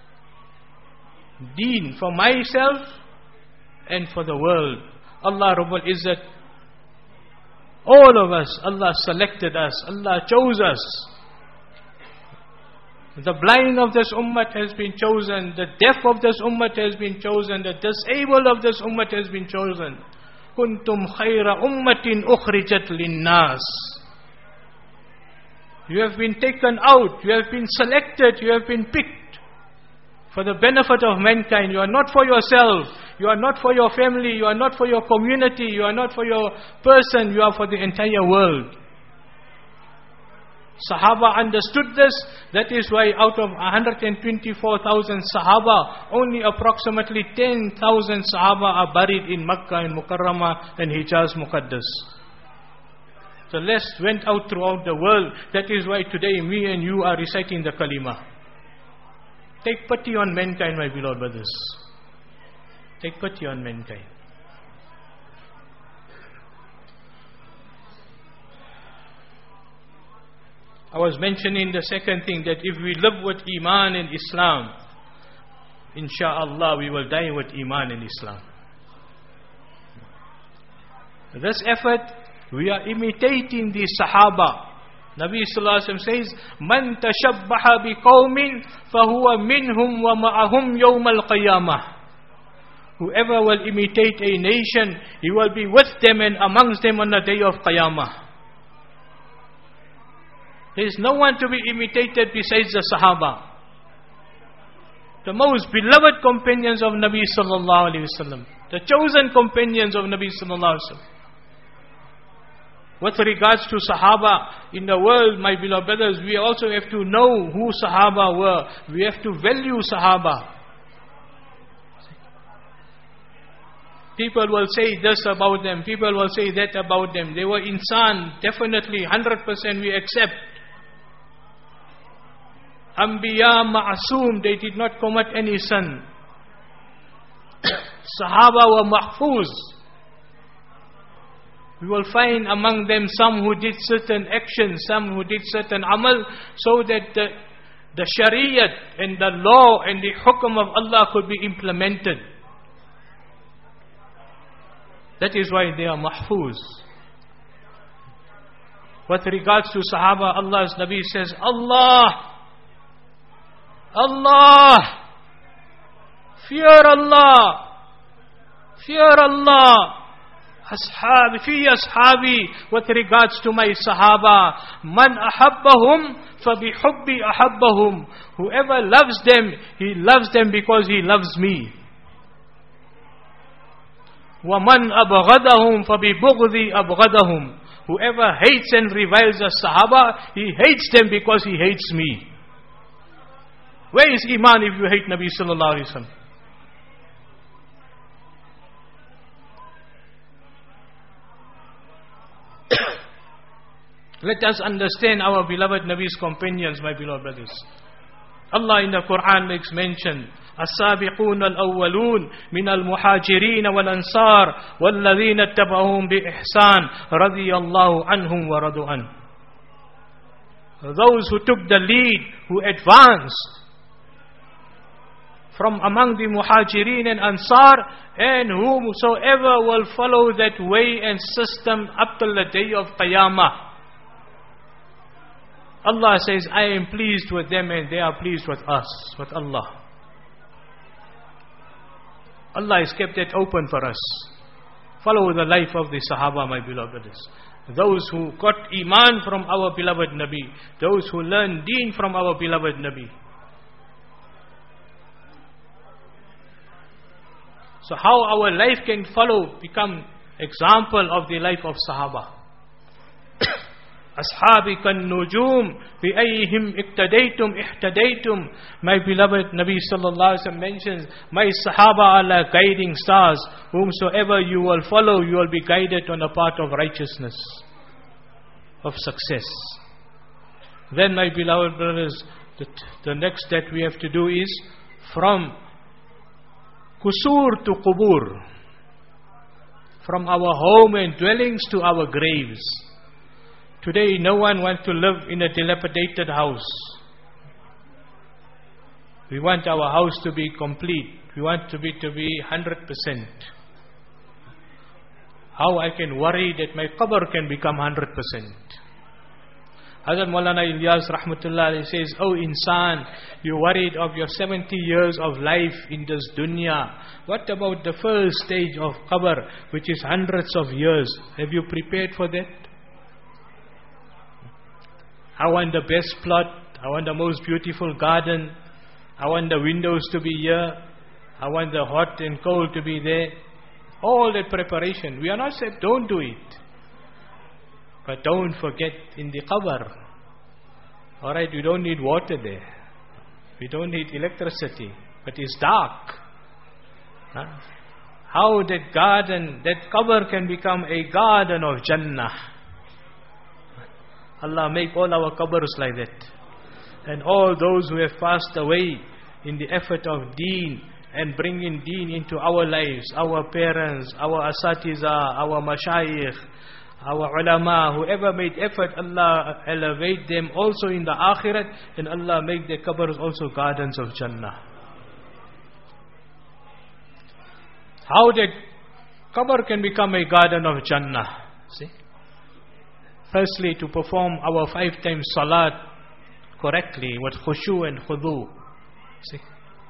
[SPEAKER 2] Deen for myself and for the world. Allah Rabbul Izzat, all of us, Allah selected us, Allah chose us. The blind of this ummah has been chosen, the deaf of this ummah has been chosen, the disabled of this ummah has been chosen. Kuntum khayra ummatin ukhrijat linnas. You have been taken out, you have been selected, you have been picked for the benefit of mankind. You are not for yourself, you are not for your family, you are not for your community, you are not for your person, you are for the entire world. Sahaba understood this. That is why out of one hundred twenty-four thousand Sahaba, only approximately ten thousand Sahaba are buried in Makkah and Mukarramah and Hijaz Muqaddas. The rest went out throughout the world. That is why today me and you are reciting the Kalimah. Take pity on mankind, my beloved brothers. Take pity on mankind. I was mentioning the second thing, that if we live with Iman and Islam, insha'Allah we will die with Iman and Islam. This effort, we are imitating the Sahaba. Nabi Sallallahu Alaihi Wasallam says, Man tashabbaha bi qawmin fahuwa minhum wa ma'ahum yawm al-qiyamah. Whoever will imitate a nation, he will be with them and amongst them on the day of Qiyamah. There is no one to be imitated besides the Sahaba, the most beloved companions of Nabi Sallallahu Alaihi Wasallam, the chosen companions of Nabi Sallallahu Alaihi Wasallam. With regards to Sahaba in the world, my beloved brothers, we also have to know who Sahaba were. We have to value Sahaba. People will say this about them, people will say that about them. They were insan, definitely, one hundred percent we accept. Anbiya ma'asum, they did not commit any sin. Sahaba were mahfuz. We will find among them some who did certain actions, some who did certain amal, so that the, the shariat and the law and the hukm of Allah could be implemented. That is why they are mahfuz. With regards to Sahaba, Allah's Nabi says, Allah, Allah, fear Allah, fear Allah. Ashab, fi ashabi, with regards to my Sahaba, man ahabbahum fabihubbi ahabbahum. Whoever loves them, he loves them because he loves me. Wa man abghadahum fabibughdi abghadahum. whoever hates and reviles the Sahaba, he hates them because he hates me. Where is Iman if you hate Nabi sallallahu alaihi wasallam? Let us understand our beloved Nabi's companions, my beloved brothers. Allah in the Quran makes mention, السابقون الأولون من المهاجرين والأنصار والذين اتبعوهم بإحسان رضي الله عنهم ورضوا عنه. Those who took the lead, who advanced from among the Muhajirin and Ansar, and whomsoever will follow that way and system up till the day of Qiyamah. Allah says, I am pleased with them and they are pleased with us, with Allah. Allah has kept it open for us. Follow the life of the Sahaba, my beloved brothers. Those who got Iman from our beloved Nabi. Those who learned Deen from our beloved Nabi. So how our life can follow, become example of the life of Sahaba. Ashabi kan nujum bi ayyihim iqtadaytum ihtadaytum. My beloved Nabi sallallahu alaihi wasallam mentions, my Sahaba are like guiding stars. Whomsoever you will follow, you will be guided on the path of righteousness, of success. Then, my beloved brothers, the, the next that we have to do is from kusur to qubur, from our home and dwellings to our graves. Today, no one wants to live in a dilapidated house. We want our house to be complete. We want to be to be one hundred percent. How I can worry that my qabr can become one hundred percent. Hazrat Maulana Ilyas Rahmatullah Alayhi says, Oh insan, you worried of your seventy years of life in this dunya. What about the first stage of qabr, which is hundreds of years? Have you prepared for that? I want the best plot. I want the most beautiful garden. I want the windows to be here. I want the hot and cold to be there. All that preparation. We are not said, don't do it. But don't forget in the qabr. Alright, you don't need water there. We don't need electricity. But it's dark. Huh? How that garden, that qabr can become a garden of Jannah. Allah make all our qabrs like that. And all those who have passed away in the effort of deen and bringing deen into our lives, our parents, our asatiza, our mashayikh, our ulama, whoever made effort, Allah elevate them also in the akhirat, and Allah make their qabrs also gardens of Jannah. How that qabr can become a garden of Jannah? See? Firstly, to perform our five times salat correctly with khushu and khudu. See?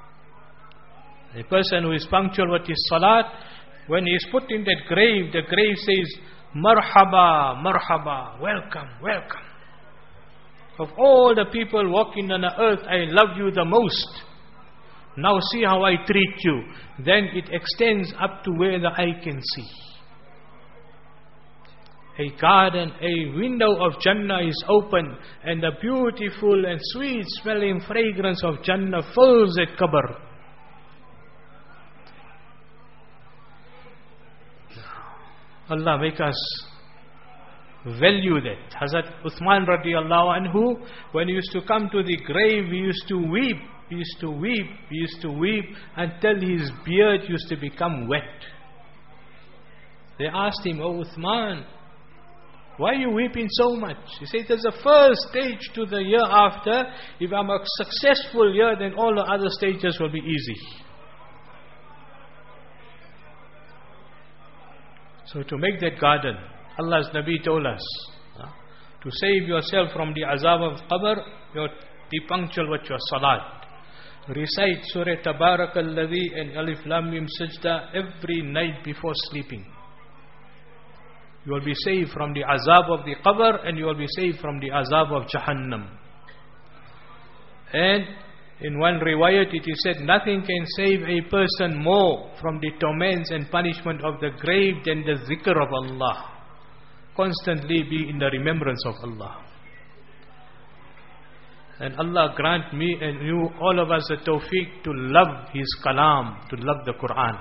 [SPEAKER 2] A person who is punctual with his salat, when he is put in that grave, the grave says, Marhaba, marhaba, welcome, welcome. Of all the people walking on the earth, I love you the most. Now see how I treat you. Then it extends up to where the eye can see. A garden, a window of Jannah is open, and the beautiful and sweet smelling fragrance of Jannah fills that qabr. Allah make us value that. Hazrat Uthman radiallahu anhu, when he used to come to the grave, he used to weep, he used to weep, he used to weep until his beard used to become wet. They asked him, Oh Uthman, why are you weeping so much? He said, there's a first stage to the year after. If I'm a successful year, then all the other stages will be easy. So to make that garden, Allah's Nabi told us, uh, to save yourself from the azab of qabr, you have to be punctual with your salat. Recite Surah Tabarakalladhi and Alif Lam Mim Sajda every night before sleeping. You will be saved from the azab of the qabr, and you will be saved from the azab of Jahannam. And in one riwayat it is said, nothing can save a person more from the torments and punishment of the grave than the zikr of Allah. constantly be in the remembrance of Allah. And Allah grant me and you, all of us, the tawfiq to love His kalam, to love the Quran.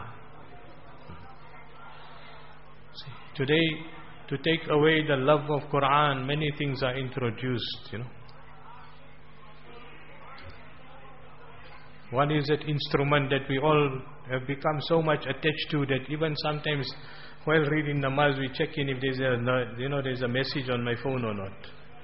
[SPEAKER 2] See, today, to take away the love of Quran, many things are introduced, you know. One is that instrument that we all have become so much attached to that even sometimes while reading namaz we check in if there's a, you know, there's a message on my phone or not.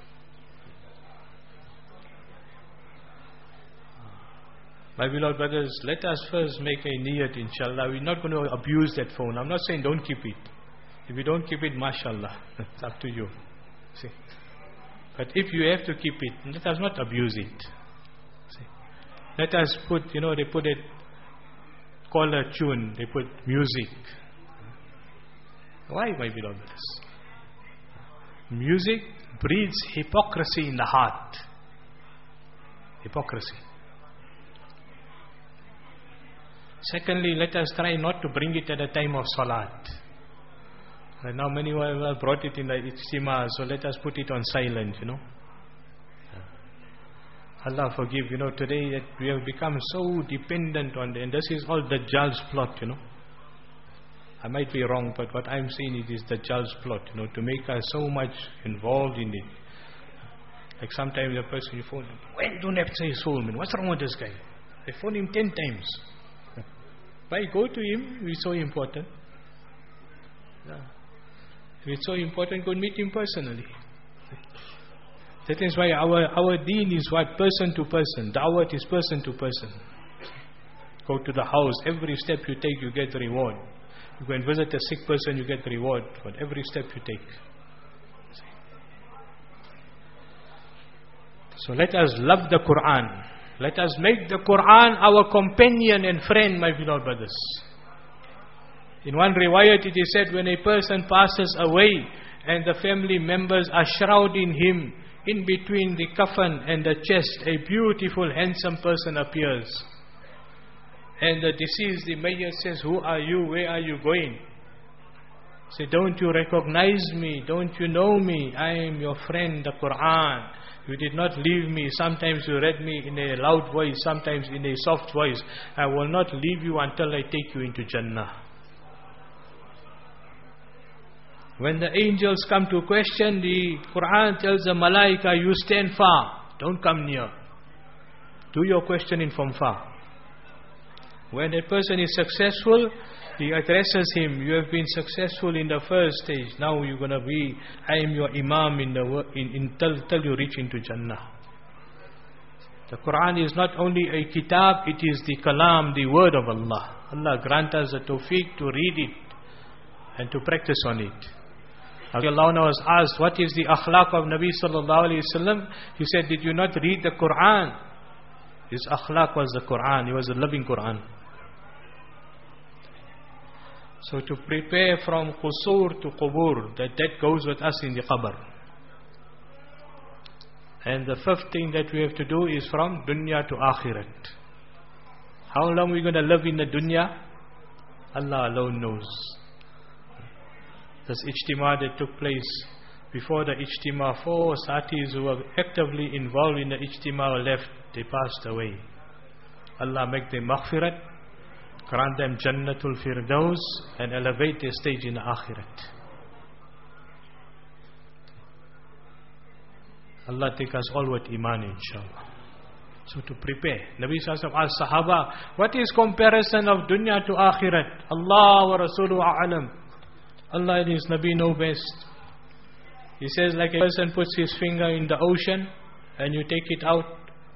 [SPEAKER 2] My beloved brothers, let us first make a niyat, inshallah. We're not going to abuse that phone. I'm not saying don't keep it. If you don't keep it, mashallah, it's up to you. See? But if you have to keep it, let us not abuse it. See? Let us put, you know, they put a caller tune, they put music. Why, my beloved brothers? Music breeds hypocrisy in the heart. Hypocrisy. Secondly, let us try not to bring it at the time of salat. Right now many have brought it in the ijtima, so let us put it on silent, you know. Allah forgive, you know, today that we have become so dependent on it, and this is all Dajjal's plot, you know. I might be wrong, but what I'm saying it is Dajjal's plot, you know, to make us so much involved in it. Like sometimes a person you phone him, well, don't have to say his phone, man. What's wrong with this guy? I phone him ten times. Why go to him? It's so important. Yeah. If it's so important, go meet him personally. That is why our our deen is what? Person to person. Da'wat is person to person. Go to the house. Every step you take, you get the reward. You go and visit a sick person, you get the reward for every step you take. So let us love the Quran. Let us make the Quran our companion and friend, my beloved brothers. In one riwayat it is said, when a person passes away and the family members are shrouding him, in between the coffin and the chest, a beautiful, handsome person appears. And the deceased, the mayyit says, who are you? Where are you going? Say, don't you recognize me? Don't you know me? I am your friend, the Quran. You did not leave me. Sometimes you read me in a loud voice, sometimes in a soft voice. I will not leave you until I take you into Jannah. When the angels come to question, the Quran tells the Malaika, you stand far, don't come near. Do your questioning from far. When a person is successful, he addresses him, you have been successful in the first stage, now you're going to be, I am your imam in the in, in till, till you reach into Jannah. The Quran is not only a kitab, it is the kalam, the word of Allah. Allah grant us the tawfiq to read it and to practice on it. Allah was asked, what is the akhlaq of Nabi sallallahu alayhi wasallam? He said, did you not read the Quran? His akhlaq was the Quran. He was a living Quran. So to prepare from qusur to qubur, that that goes with us in the qabr. And the fifth thing that we have to do is from dunya to akhirat. How long are we going to live in the dunya? Allah alone knows. This ijtima that took place, before the ijtima, four satis who were actively involved in the ijtima were left, they passed away. Allah make them maghfirat, grant them Jannatul Firdaus, and elevate their stage in the akhirat. Allah take us all with iman, inshallah. So to prepare, Nabi Sallallahu Alaihi Wasallam asked Sahaba, what is comparison of dunya to akhirat? Allah wa Rasuluhu a'lam. Allah and His Nabi know best. He says, like a person puts his finger in the ocean and you take it out,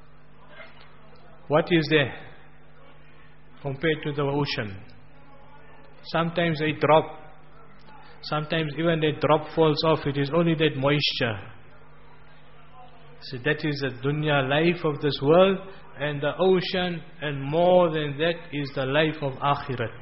[SPEAKER 2] what is there compared to the ocean? Sometimes a drop, sometimes even a drop falls off, it is only that moisture. So that is the dunya life of this world, and the ocean, and more than that is the life of akhirat.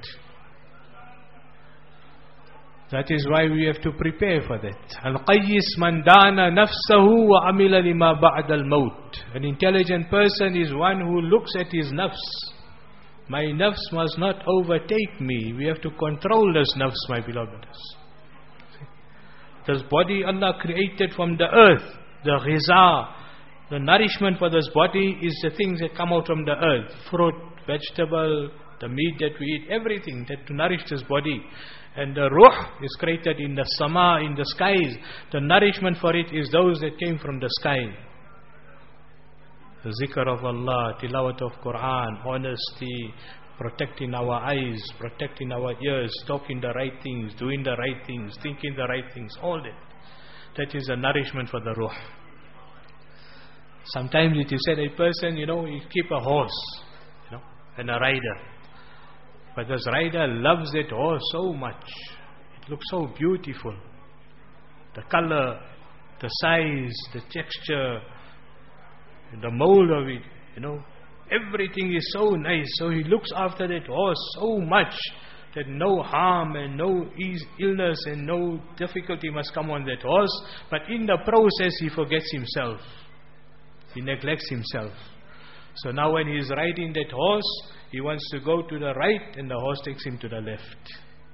[SPEAKER 2] That is why we have to prepare for that. Al-Qayyis man dana nafsahu wa amila lima ba'da al-maut. An intelligent person is one who looks at his nafs. My nafs must not overtake me. We have to control this nafs, my beloved. This body Allah created from the earth. The ghiza, the nourishment for this body is the things that come out from the earth. Fruit, vegetable, the meat that we eat, everything that to nourish this body. And the ruh is created in the sama, in the skies. The nourishment for it is those that came from the sky. The zikr of Allah, tilawat of Quran, honesty, protecting our eyes, protecting our ears, talking the right things, doing the right things, thinking the right things, all that. That is a nourishment for the ruh. Sometimes it is said a person, you know, you keep a horse, you know, and a rider. But this rider loves that horse so much. It looks so beautiful. The color, the size, the texture, the mold of it, you know, everything is so nice. So he looks after that horse so much that no harm and no illness and no difficulty must come on that horse. But in the process he forgets himself. He neglects himself. So now when he is riding that horse, he wants to go to the right and the horse takes him to the left.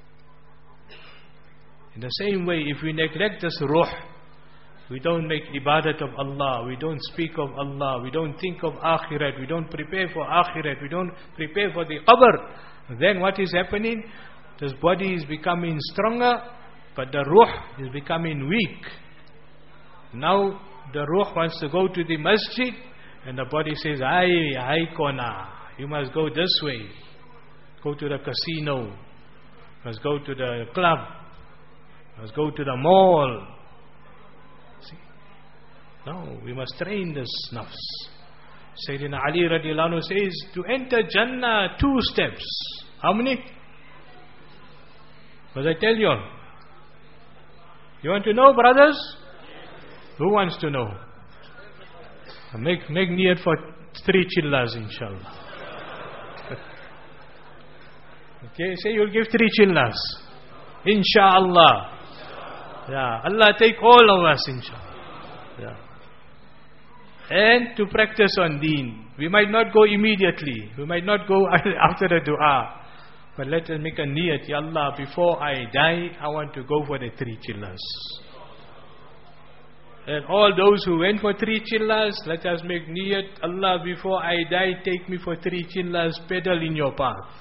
[SPEAKER 2] In the same way, if we neglect this ruh, we don't make ibadat of Allah, we don't speak of Allah, we don't think of akhirat, we don't prepare for akhirat, we don't prepare for the qabr, then what is happening? This body is becoming stronger, but the ruh is becoming weak. Now the ruh wants to go to the masjid, and the body says, Ay, ay kona, you must go this way. Go to the casino. You must go to the club. You must go to the mall. See? No, we must train this nafs. Sayyidina Ali radiallahu anhu says, to enter Jannah, two steps. How many? What I tell you all? You want to know, brothers? Who wants to know? Make, make niyat for three chillas, inshallah. Okay, say you'll give three chillas. Insha'Allah. Yeah, Allah take all of us, inshallah. Yeah. And to practice on deen. We might not go immediately. We might not go after the dua. But let us make a niyat. Ya Allah, before I die, I want to go for the three chillas. And all those who went for three chillas, let us make niyat. Allah, before I die, take me for three chillas, pedal in your path.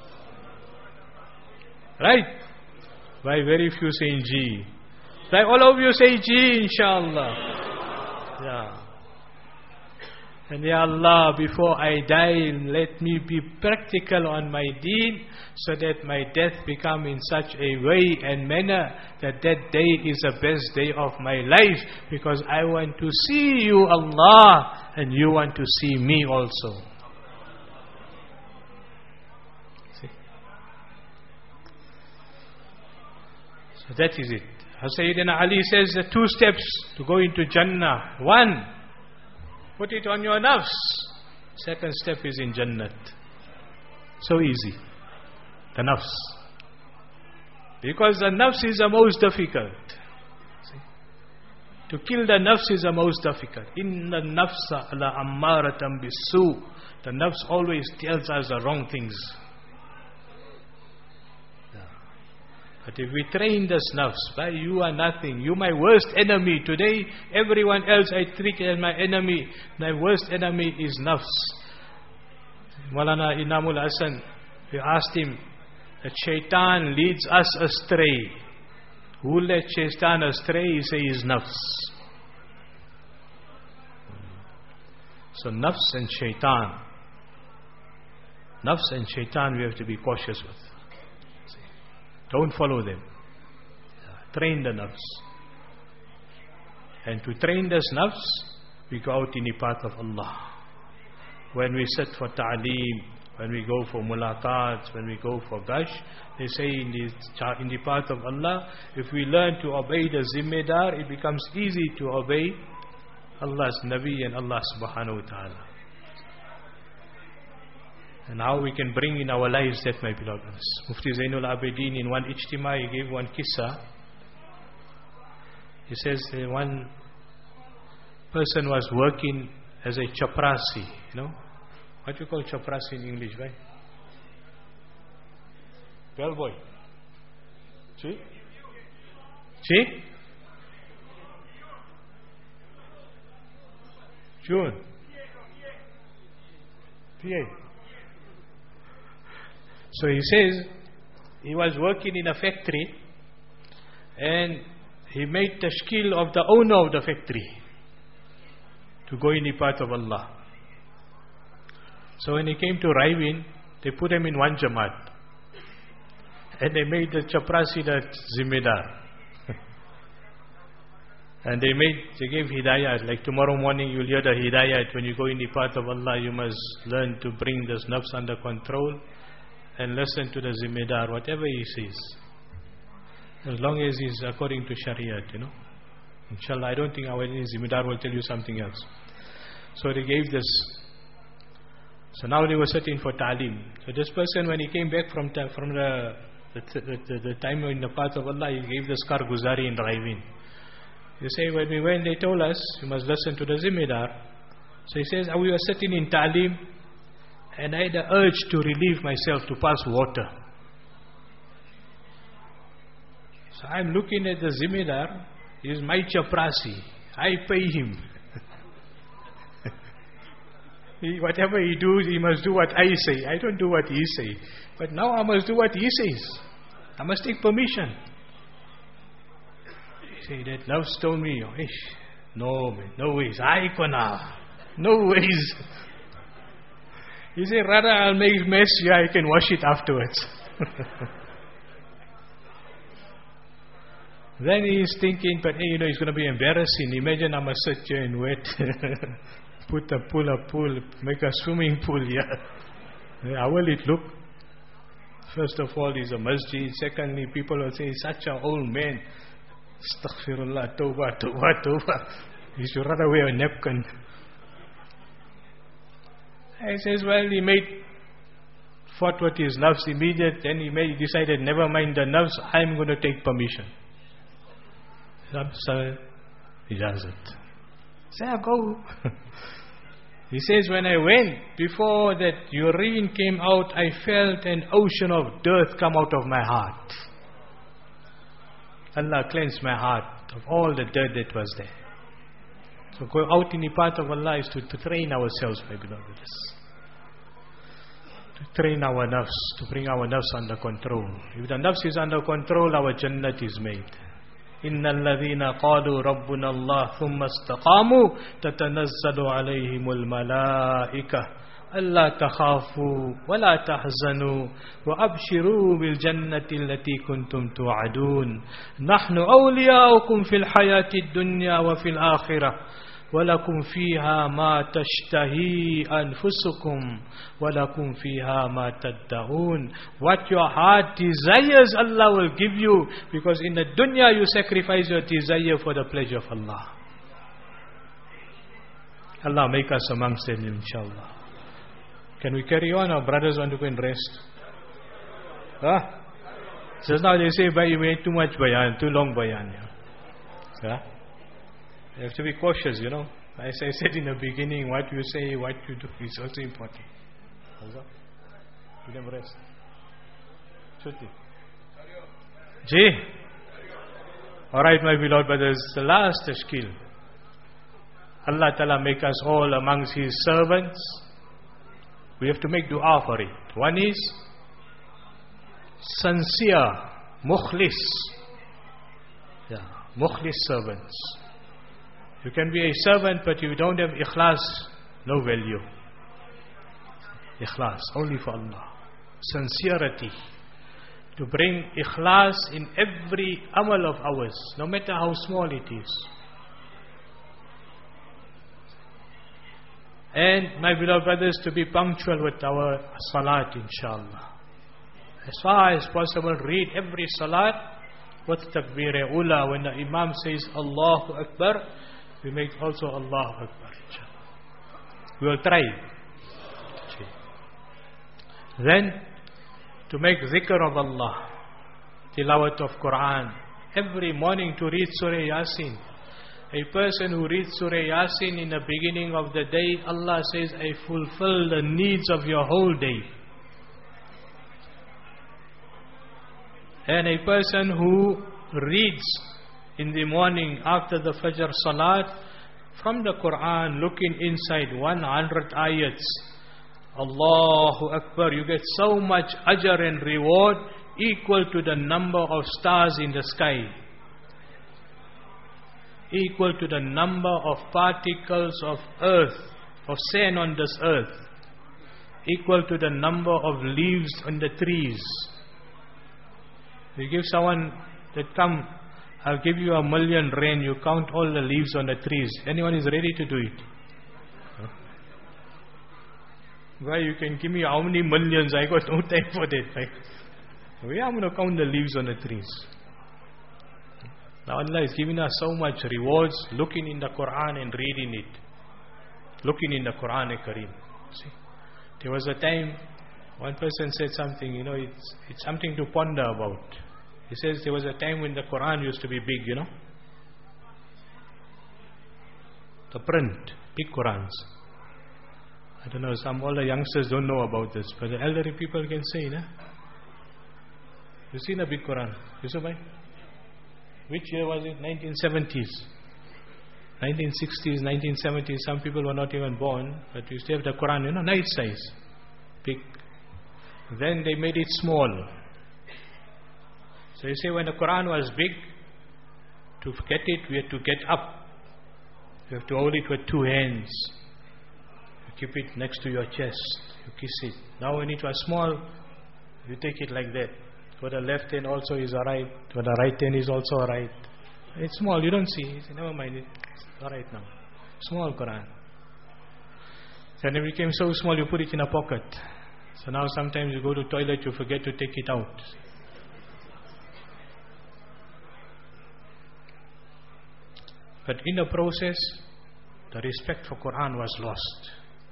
[SPEAKER 2] Right? Why very few saying G? Why all of you say G, inshallah? Yeah. And Ya Allah, before I die, let me be practical on my deen, so that my death become in such a way and manner that that day is the best day of my life, because I want to see you, Allah, and you want to see me also. See? So that is it. Sayyidina Ali says the two steps to go into Jannah. One, put it on your nafs. Second step is in Jannat. So easy. The nafs. Because the nafs is the most difficult. See? To kill the nafs is the most difficult. Inna nafsa ala ammaratam bisu. The nafs always tells us the wrong things. But if we train this nafs, by you are nothing, you my worst enemy. Today, everyone else I treat as my enemy. My worst enemy is nafs. Maulana Inamul Hasan, we asked him, that shaitan leads us astray. Who led shaitan astray? He says nafs. So nafs and shaitan. Nafs and shaitan we have to be cautious with. Don't follow them. Train the nafs. And to train this nafs, we go out in the path of Allah. When we sit for ta'aleem, when we go for mulaqats, when we go for gash, they say in the, in the path of Allah, if we learn to obey the zimmedar, it becomes easy to obey Allah's Nabi and Allah subhanahu wa ta'ala. And how we can bring in our lives that, my beloved ones. Mufti Zainul Abidin, in one ijtima, he gave one kissa. He says uh, one person was working as a chaprasi, you know. What do you call chaprasi in English, right? Bellboy. See? See? June. P A. So he says he was working in a factory and he made tashkil of the owner of the factory to go in the path of Allah. So when he came to Raivin, they put him in one Jamaat and they made the Chaprasi the Zimedar. And they made, they gave hidayah, like tomorrow morning you'll hear the hidayah, when you go in the path of Allah, you must learn to bring this nafs under control and listen to the zimedar, whatever he says. As long as he's according to Shariat, you know. Inshallah, I don't think our zimedar will tell you something else. So they gave this. So now they were sitting for ta'lim. So this person, when he came back from from the, the, the, the, the time in the path of Allah, he gave this karguzari in Raivin. You say, when we went, they told us, you must listen to the Zimedar. So he says, we were sitting in Ta'lim, and I had the urge to relieve myself, to pass water. So I'm looking at the Zimedar, he is my chaprasi, I pay him. he, whatever he does, he must do what I say. I don't do what he say. But now I must do what he says. I must take permission. Say that love told me, oh, ish, no man, no ways, I kona, no ways. He said, rather I'll make mess, yeah, I can wash it afterwards. Then he's thinking, but hey, you know, it's going to be embarrassing. Imagine I must sit here and wet, put a pool, a pool, make a swimming pool here. How will it look? First of all, he's a masjid. Secondly, people will say, such an old man. Astaghfirullah, tawbah, tawbah, tawbah. He should rather wear a napkin. He says, well, he made, fought with his nafs immediate, then he made, decided, never mind the nafs, I'm going to take permission. So, he does it. Say, go. He says, when I went, before that urine came out, I felt an ocean of dirt come out of my heart. Allah cleansed my heart of all the dirt that was there. So go out in the path of Allah is to, to train ourselves, my beloveds. To train our nafs, to bring our nafs under control. If the nafs is under control, our jannat is made. إِنَّ الَّذِينَ قَالُوا رَبُّنَا اللَّهُ ثُمَّ اسْتَقَامُوا تَتَنَزَّلُ عَلَيْهِمُ الْمَلَائِكَةُ ألا تخافوا ولا تحزنوا وأبشروا بالجنة التي كنتم توعدون نحن أولياؤكم في الحياة الدنيا وفي الآخرة ولكم فيها ما تشتهي أنفسكم ولكم فيها ما تدعون. What your heart desires, Allah will give you, because in the dunya you sacrifice your desire for the pleasure of Allah. Allah make us amongst them, inshallah. Can we carry on? Our brothers want to go and rest. Huh? Just now they say, you made too much bayan, too long bayan. Huh? You have to be cautious, you know. As I said in the beginning, what you say, what you do is also important. Let them rest. Chutti. Jay. Alright, my beloved brothers, the last tashkil. Allah Ta'ala make us all amongst His servants. We have to make dua for it. One is sincere, mukhlis. Yeah, mukhlis servants. You can be a servant, but you don't have ikhlas, no value. Ikhlas, only for Allah. Sincerity. To bring ikhlas in every amal of ours, no matter how small it is. And my beloved brothers, to be punctual with our salat, inshallah. As far as possible, read every salat with takbir ula. When the imam says Allahu Akbar, we make also Allahu Akbar, inshallah. We will try. Then, to make zikr of Allah, tilawat of Quran, every morning to read Surah Yasin. A person who reads Surah Yasin in the beginning of the day, Allah says, I fulfill the needs of your whole day. And a person who reads in the morning after the Fajr Salat, from the Quran, looking inside one hundred ayats, Allahu Akbar, you get so much ajr and reward equal to the number of stars in the sky, equal to the number of particles of earth, of sand on this earth, equal to the number of leaves on the trees. You give someone that come, I'll give you a million rain, you count all the leaves on the trees. Anyone is ready to do it? Huh? Why, you can give me how many millions, I got no time for that. Like, where am I going to count the leaves on the trees? Now Allah is giving us so much rewards, looking in the Quran and reading it. Looking in the Quran Kareem. See, there was a time, one person said something, you know, it's, it's something to ponder about. He says there was a time when the Quran used to be big, you know. The print, big Qurans. I don't know, some all the youngsters don't know about this, but the elderly people can say, nah? You seen a big Quran? Yusufbhai? Which year was it? nineteen seventies. nineteen sixties, nineteen seventies, some people were not even born, but you still have the Quran, you know, nice size. Big. Then they made it small. So you say when the Quran was big, to get it, we had to get up. You have to hold it with two hands. You keep it next to your chest. You kiss it. Now when it was small, you take it like that. For the left hand also is alright. For the right hand is also alright. It's small, you don't see. You say, never mind, it's alright now. Small Quran. Then it became so small, you put it in a pocket. So now sometimes you go to toilet, you forget to take it out. But in the process, the respect for Quran was lost.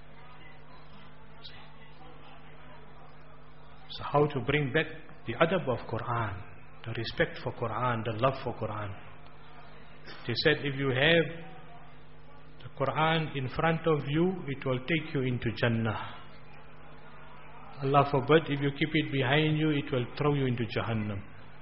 [SPEAKER 2] So how to bring back the adab of Quran, the respect for Quran, the love for Quran. They said if you have the Quran in front of you, it will take you into Jannah. Allah forbid, if you keep it behind you, it will throw you into Jahannam.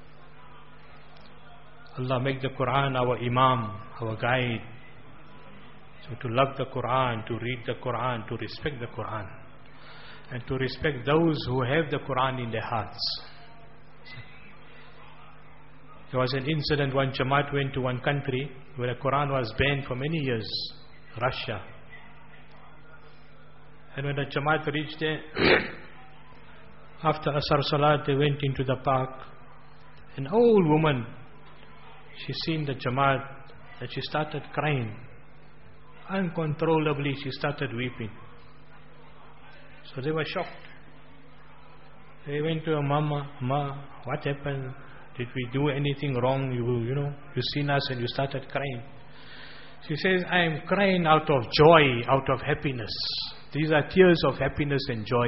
[SPEAKER 2] Allah make the Quran our Imam, our guide. So to love the Quran, to read the Quran, to respect the Quran, and to respect those who have the Quran in their hearts. There was an incident, one Jamaat went to one country where the Quran was banned for many years, Russia. And when the Jamaat reached there, after Asar Salat, they went into the park. An old woman, she seen the Jamaat, that she started crying. Uncontrollably, she started weeping. So they were shocked. They went to her mama, Ma, what happened? Did we do anything wrong? You, you know, you seen us and you started crying. She says, I am crying out of joy, out of happiness. These are tears of happiness and joy.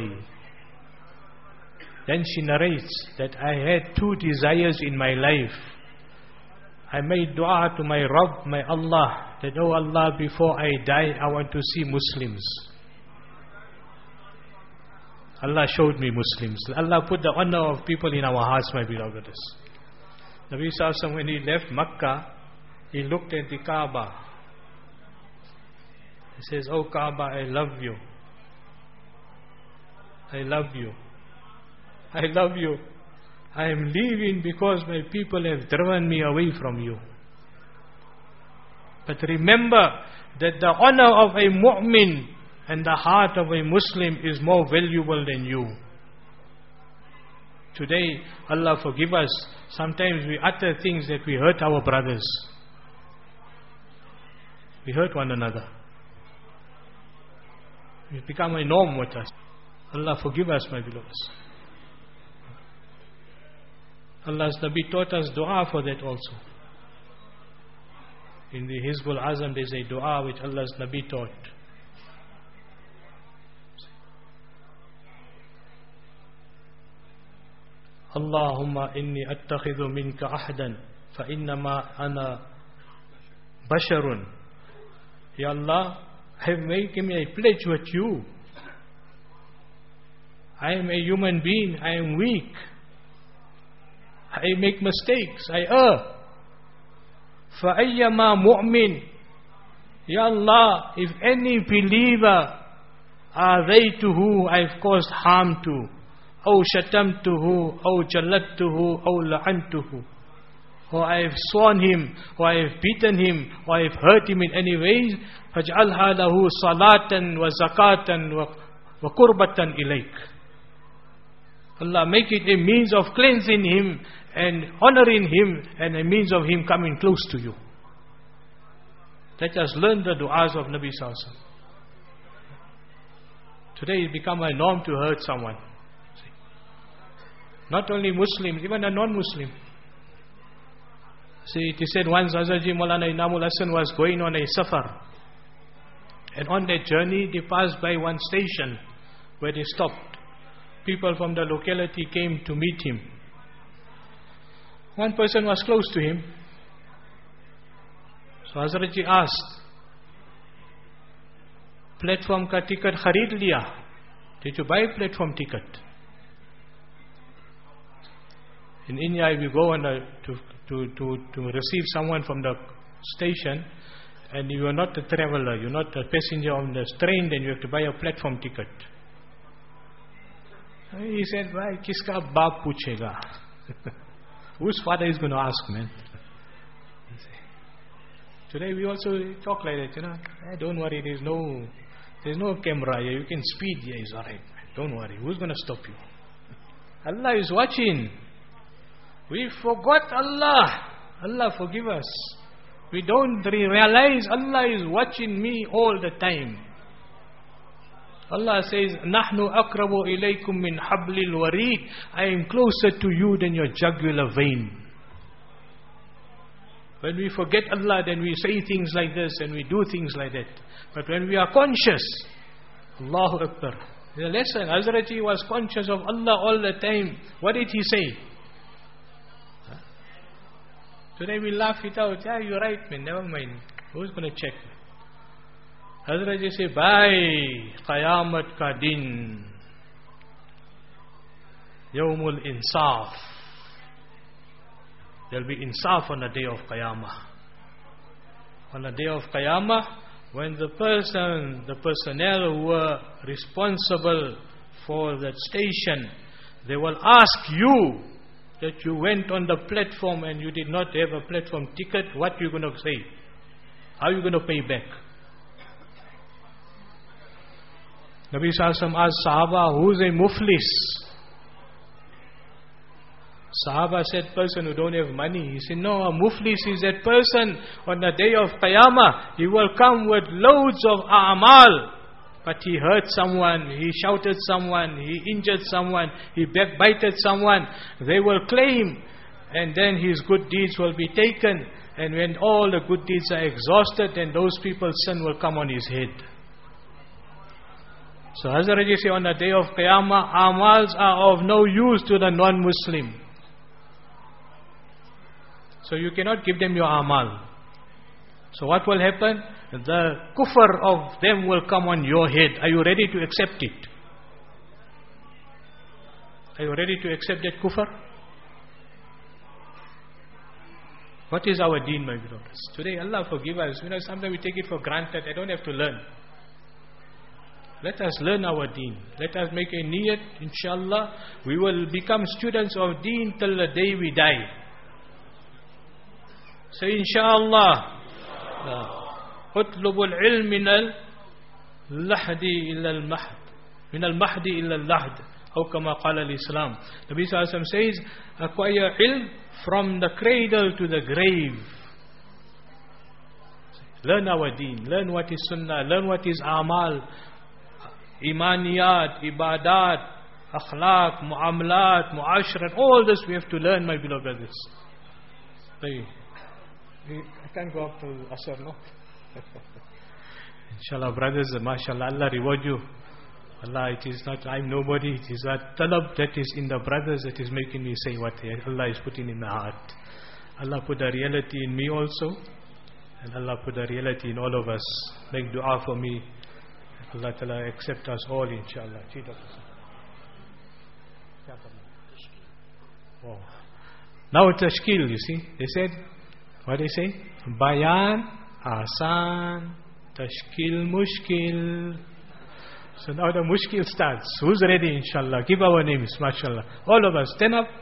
[SPEAKER 2] Then she narrates that I had two desires in my life. I made dua to my Rabb, my Allah, that, oh Allah, before I die, I want to see Muslims. Allah showed me Muslims. Allah put the honor of people in our hearts, my beloved. Nabi Sallallahu, when he left Makkah, he looked at the Kaaba. He says, oh Kaaba, I love you. I love you. I love you. I am leaving because my people have driven me away from you. But remember that the honor of a mu'min and the heart of a Muslim is more valuable than you. Today, Allah forgive us, sometimes we utter things that we hurt our brothers. We hurt one another. It become a norm with us. Allah forgive us, my beloveds. Allah's Nabi taught us dua for that also. In the Hizbul Azam there is a dua which Allah's Nabi taught. Allahumma inni attakhidhu minka ahdan fa innama ana basharun. Ya Allah, I have made me a pledge with you. I am a human being, I am weak. I make mistakes, I err. فَأَيَّمَا مُؤْمِنٍ Ya Allah, if any believer are they to who I've caused harm to, أو شتمته أو جلدته أو لعنته, or I've sworn him, or I've beaten him, or I've hurt him in any ways, فَاجْعَلْهَا لَهُ صَلَاةً وَزَكَاةً وَقُرْبَةً إِلَيْكَ. Allah, make it a means of cleansing him and honoring him and a means of him coming close to you. Let us learn the du'as of Nabi Sallallahu Alaihi Wasallam. Today it become a norm to hurt someone. Not only Muslims, even a non-Muslim. See, it is said once Hazrat Maulana Inamul Hasan was going on a safar. And on that journey they passed by one station where they stopped. People from the locality came to meet him. One person was close to him. So Hazrat Ji asked, platform ka ticket kharid liya? Did you buy platform ticket? In India, if you go on a, to, to, to, to receive someone from the station, and you are not a traveler, you are not a passenger on the train, then you have to buy a platform ticket. He said, "Why, kiska baap puchega?" Whose father is going to ask, man? Today we also talk like that, you know. Hey, don't worry, there's no, there's no camera here. You can speed here, it's alright. Don't worry, who's going to stop you? Allah is watching. We forgot Allah. Allah forgive us. We don't realize Allah is watching me all the time. Allah says, "Nahnu akrabu ilaykum min hablil warid." I am closer to you than your jugular vein. When we forget Allah, then we say things like this and we do things like that. But when we are conscious, Allahu Akbar. The lesson, Hazrat Ji was conscious of Allah all the time. What did he say? Today we laugh it out. Yeah, you're right, man. Never mind. Who's going to check? Hazrat Ji say, "Bhai, Qayamat ka din, Yawmul Insaf." There will be insaf on the day of Qiyamah. On the day of Qiyamah, when the person, the personnel who were responsible for that station, they will ask you that you went on the platform and you did not have a platform ticket. What are you going to say? How are you going to pay back? Nabi Sallallahu Alaihi Wasallam asked Sahaba, who's a muflis? Sahaba said, person who don't have money. He said, no, a muflis is that person on the day of Qiyamah. He will come with loads of a'mal. But he hurt someone, he shouted someone, he injured someone, he backbited someone. They will claim, and then his good deeds will be taken. And when all the good deeds are exhausted, then those people's sin will come on his head. So Hazrat Ji say, on the day of Qiyamah, amals are of no use to the non-Muslim. So you cannot give them your amal. So what will happen? The kufr of them will come on your head. Are you ready to accept it? Are you ready to accept that kufr? What is our deen, my brothers? Today, Allah forgive us. You know, sometimes we take it for granted. I don't have to learn. Let us learn our deen. Let us make a niyat, inshallah. We will become students of deen till the day we die. So inshallah, اطلب العلم من اللحد إلى المحد من المحد إلى اللحد أو كما قال الإسلام. Nabi Sallallahu Alaihi Wasallam says, acquire ilm from the cradle to the grave. Learn our deen, learn what is sunnah, learn what is amal, imaniyat, ibadat, akhlaq, muamalat, muashrat. All this we have to learn, my beloved brothers. Hey. I can't go up to Asr, no? Inshallah, brothers, mashallah, Allah reward you. Allah, it is not, I'm nobody, it is that talab that is in the brothers that is making me say what Allah is putting in the heart. Allah put the reality in me also, and Allah put the reality in all of us. Make dua for me. Allah Ta'ala accept us all, inshallah. Oh. Now tashkil, you see, they said, what do they say? Bayan, Asan, Tashkil Mushkil. So now the Mushkil starts. Who's ready, inshallah? Give our names, mashallah. All of us, stand up.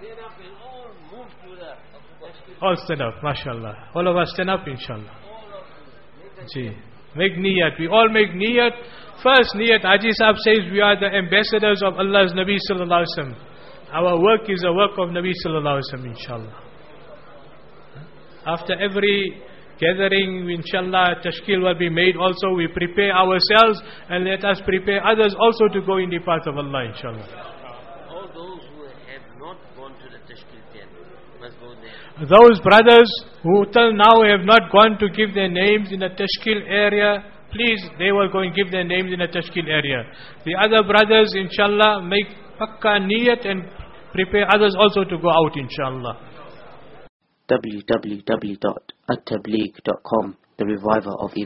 [SPEAKER 2] All stand up, mashallah. All of us stand up, inshallah. Gee. Make niyat. We all make niyat. First niyat, Haji Sahib says we are the ambassadors of Allah's Nabi sallallahu alaihi wasallam. Our work is the work of Nabi sallallahu alaihi wasallam, inshallah. After every gathering, inshallah, tashkil will be made also. We prepare ourselves and let us prepare others also to go in the path of Allah, inshallah.
[SPEAKER 3] All those who have not gone to the tashkil tent must go there.
[SPEAKER 2] Those brothers who till now have not gone to give their names in the tashkil area, please, they will go and give their names in the tashkil area. The other brothers, inshallah, make pakka niyat and prepare others also to go out, inshallah.
[SPEAKER 1] w w w dot at tabligh dot com, the reviver of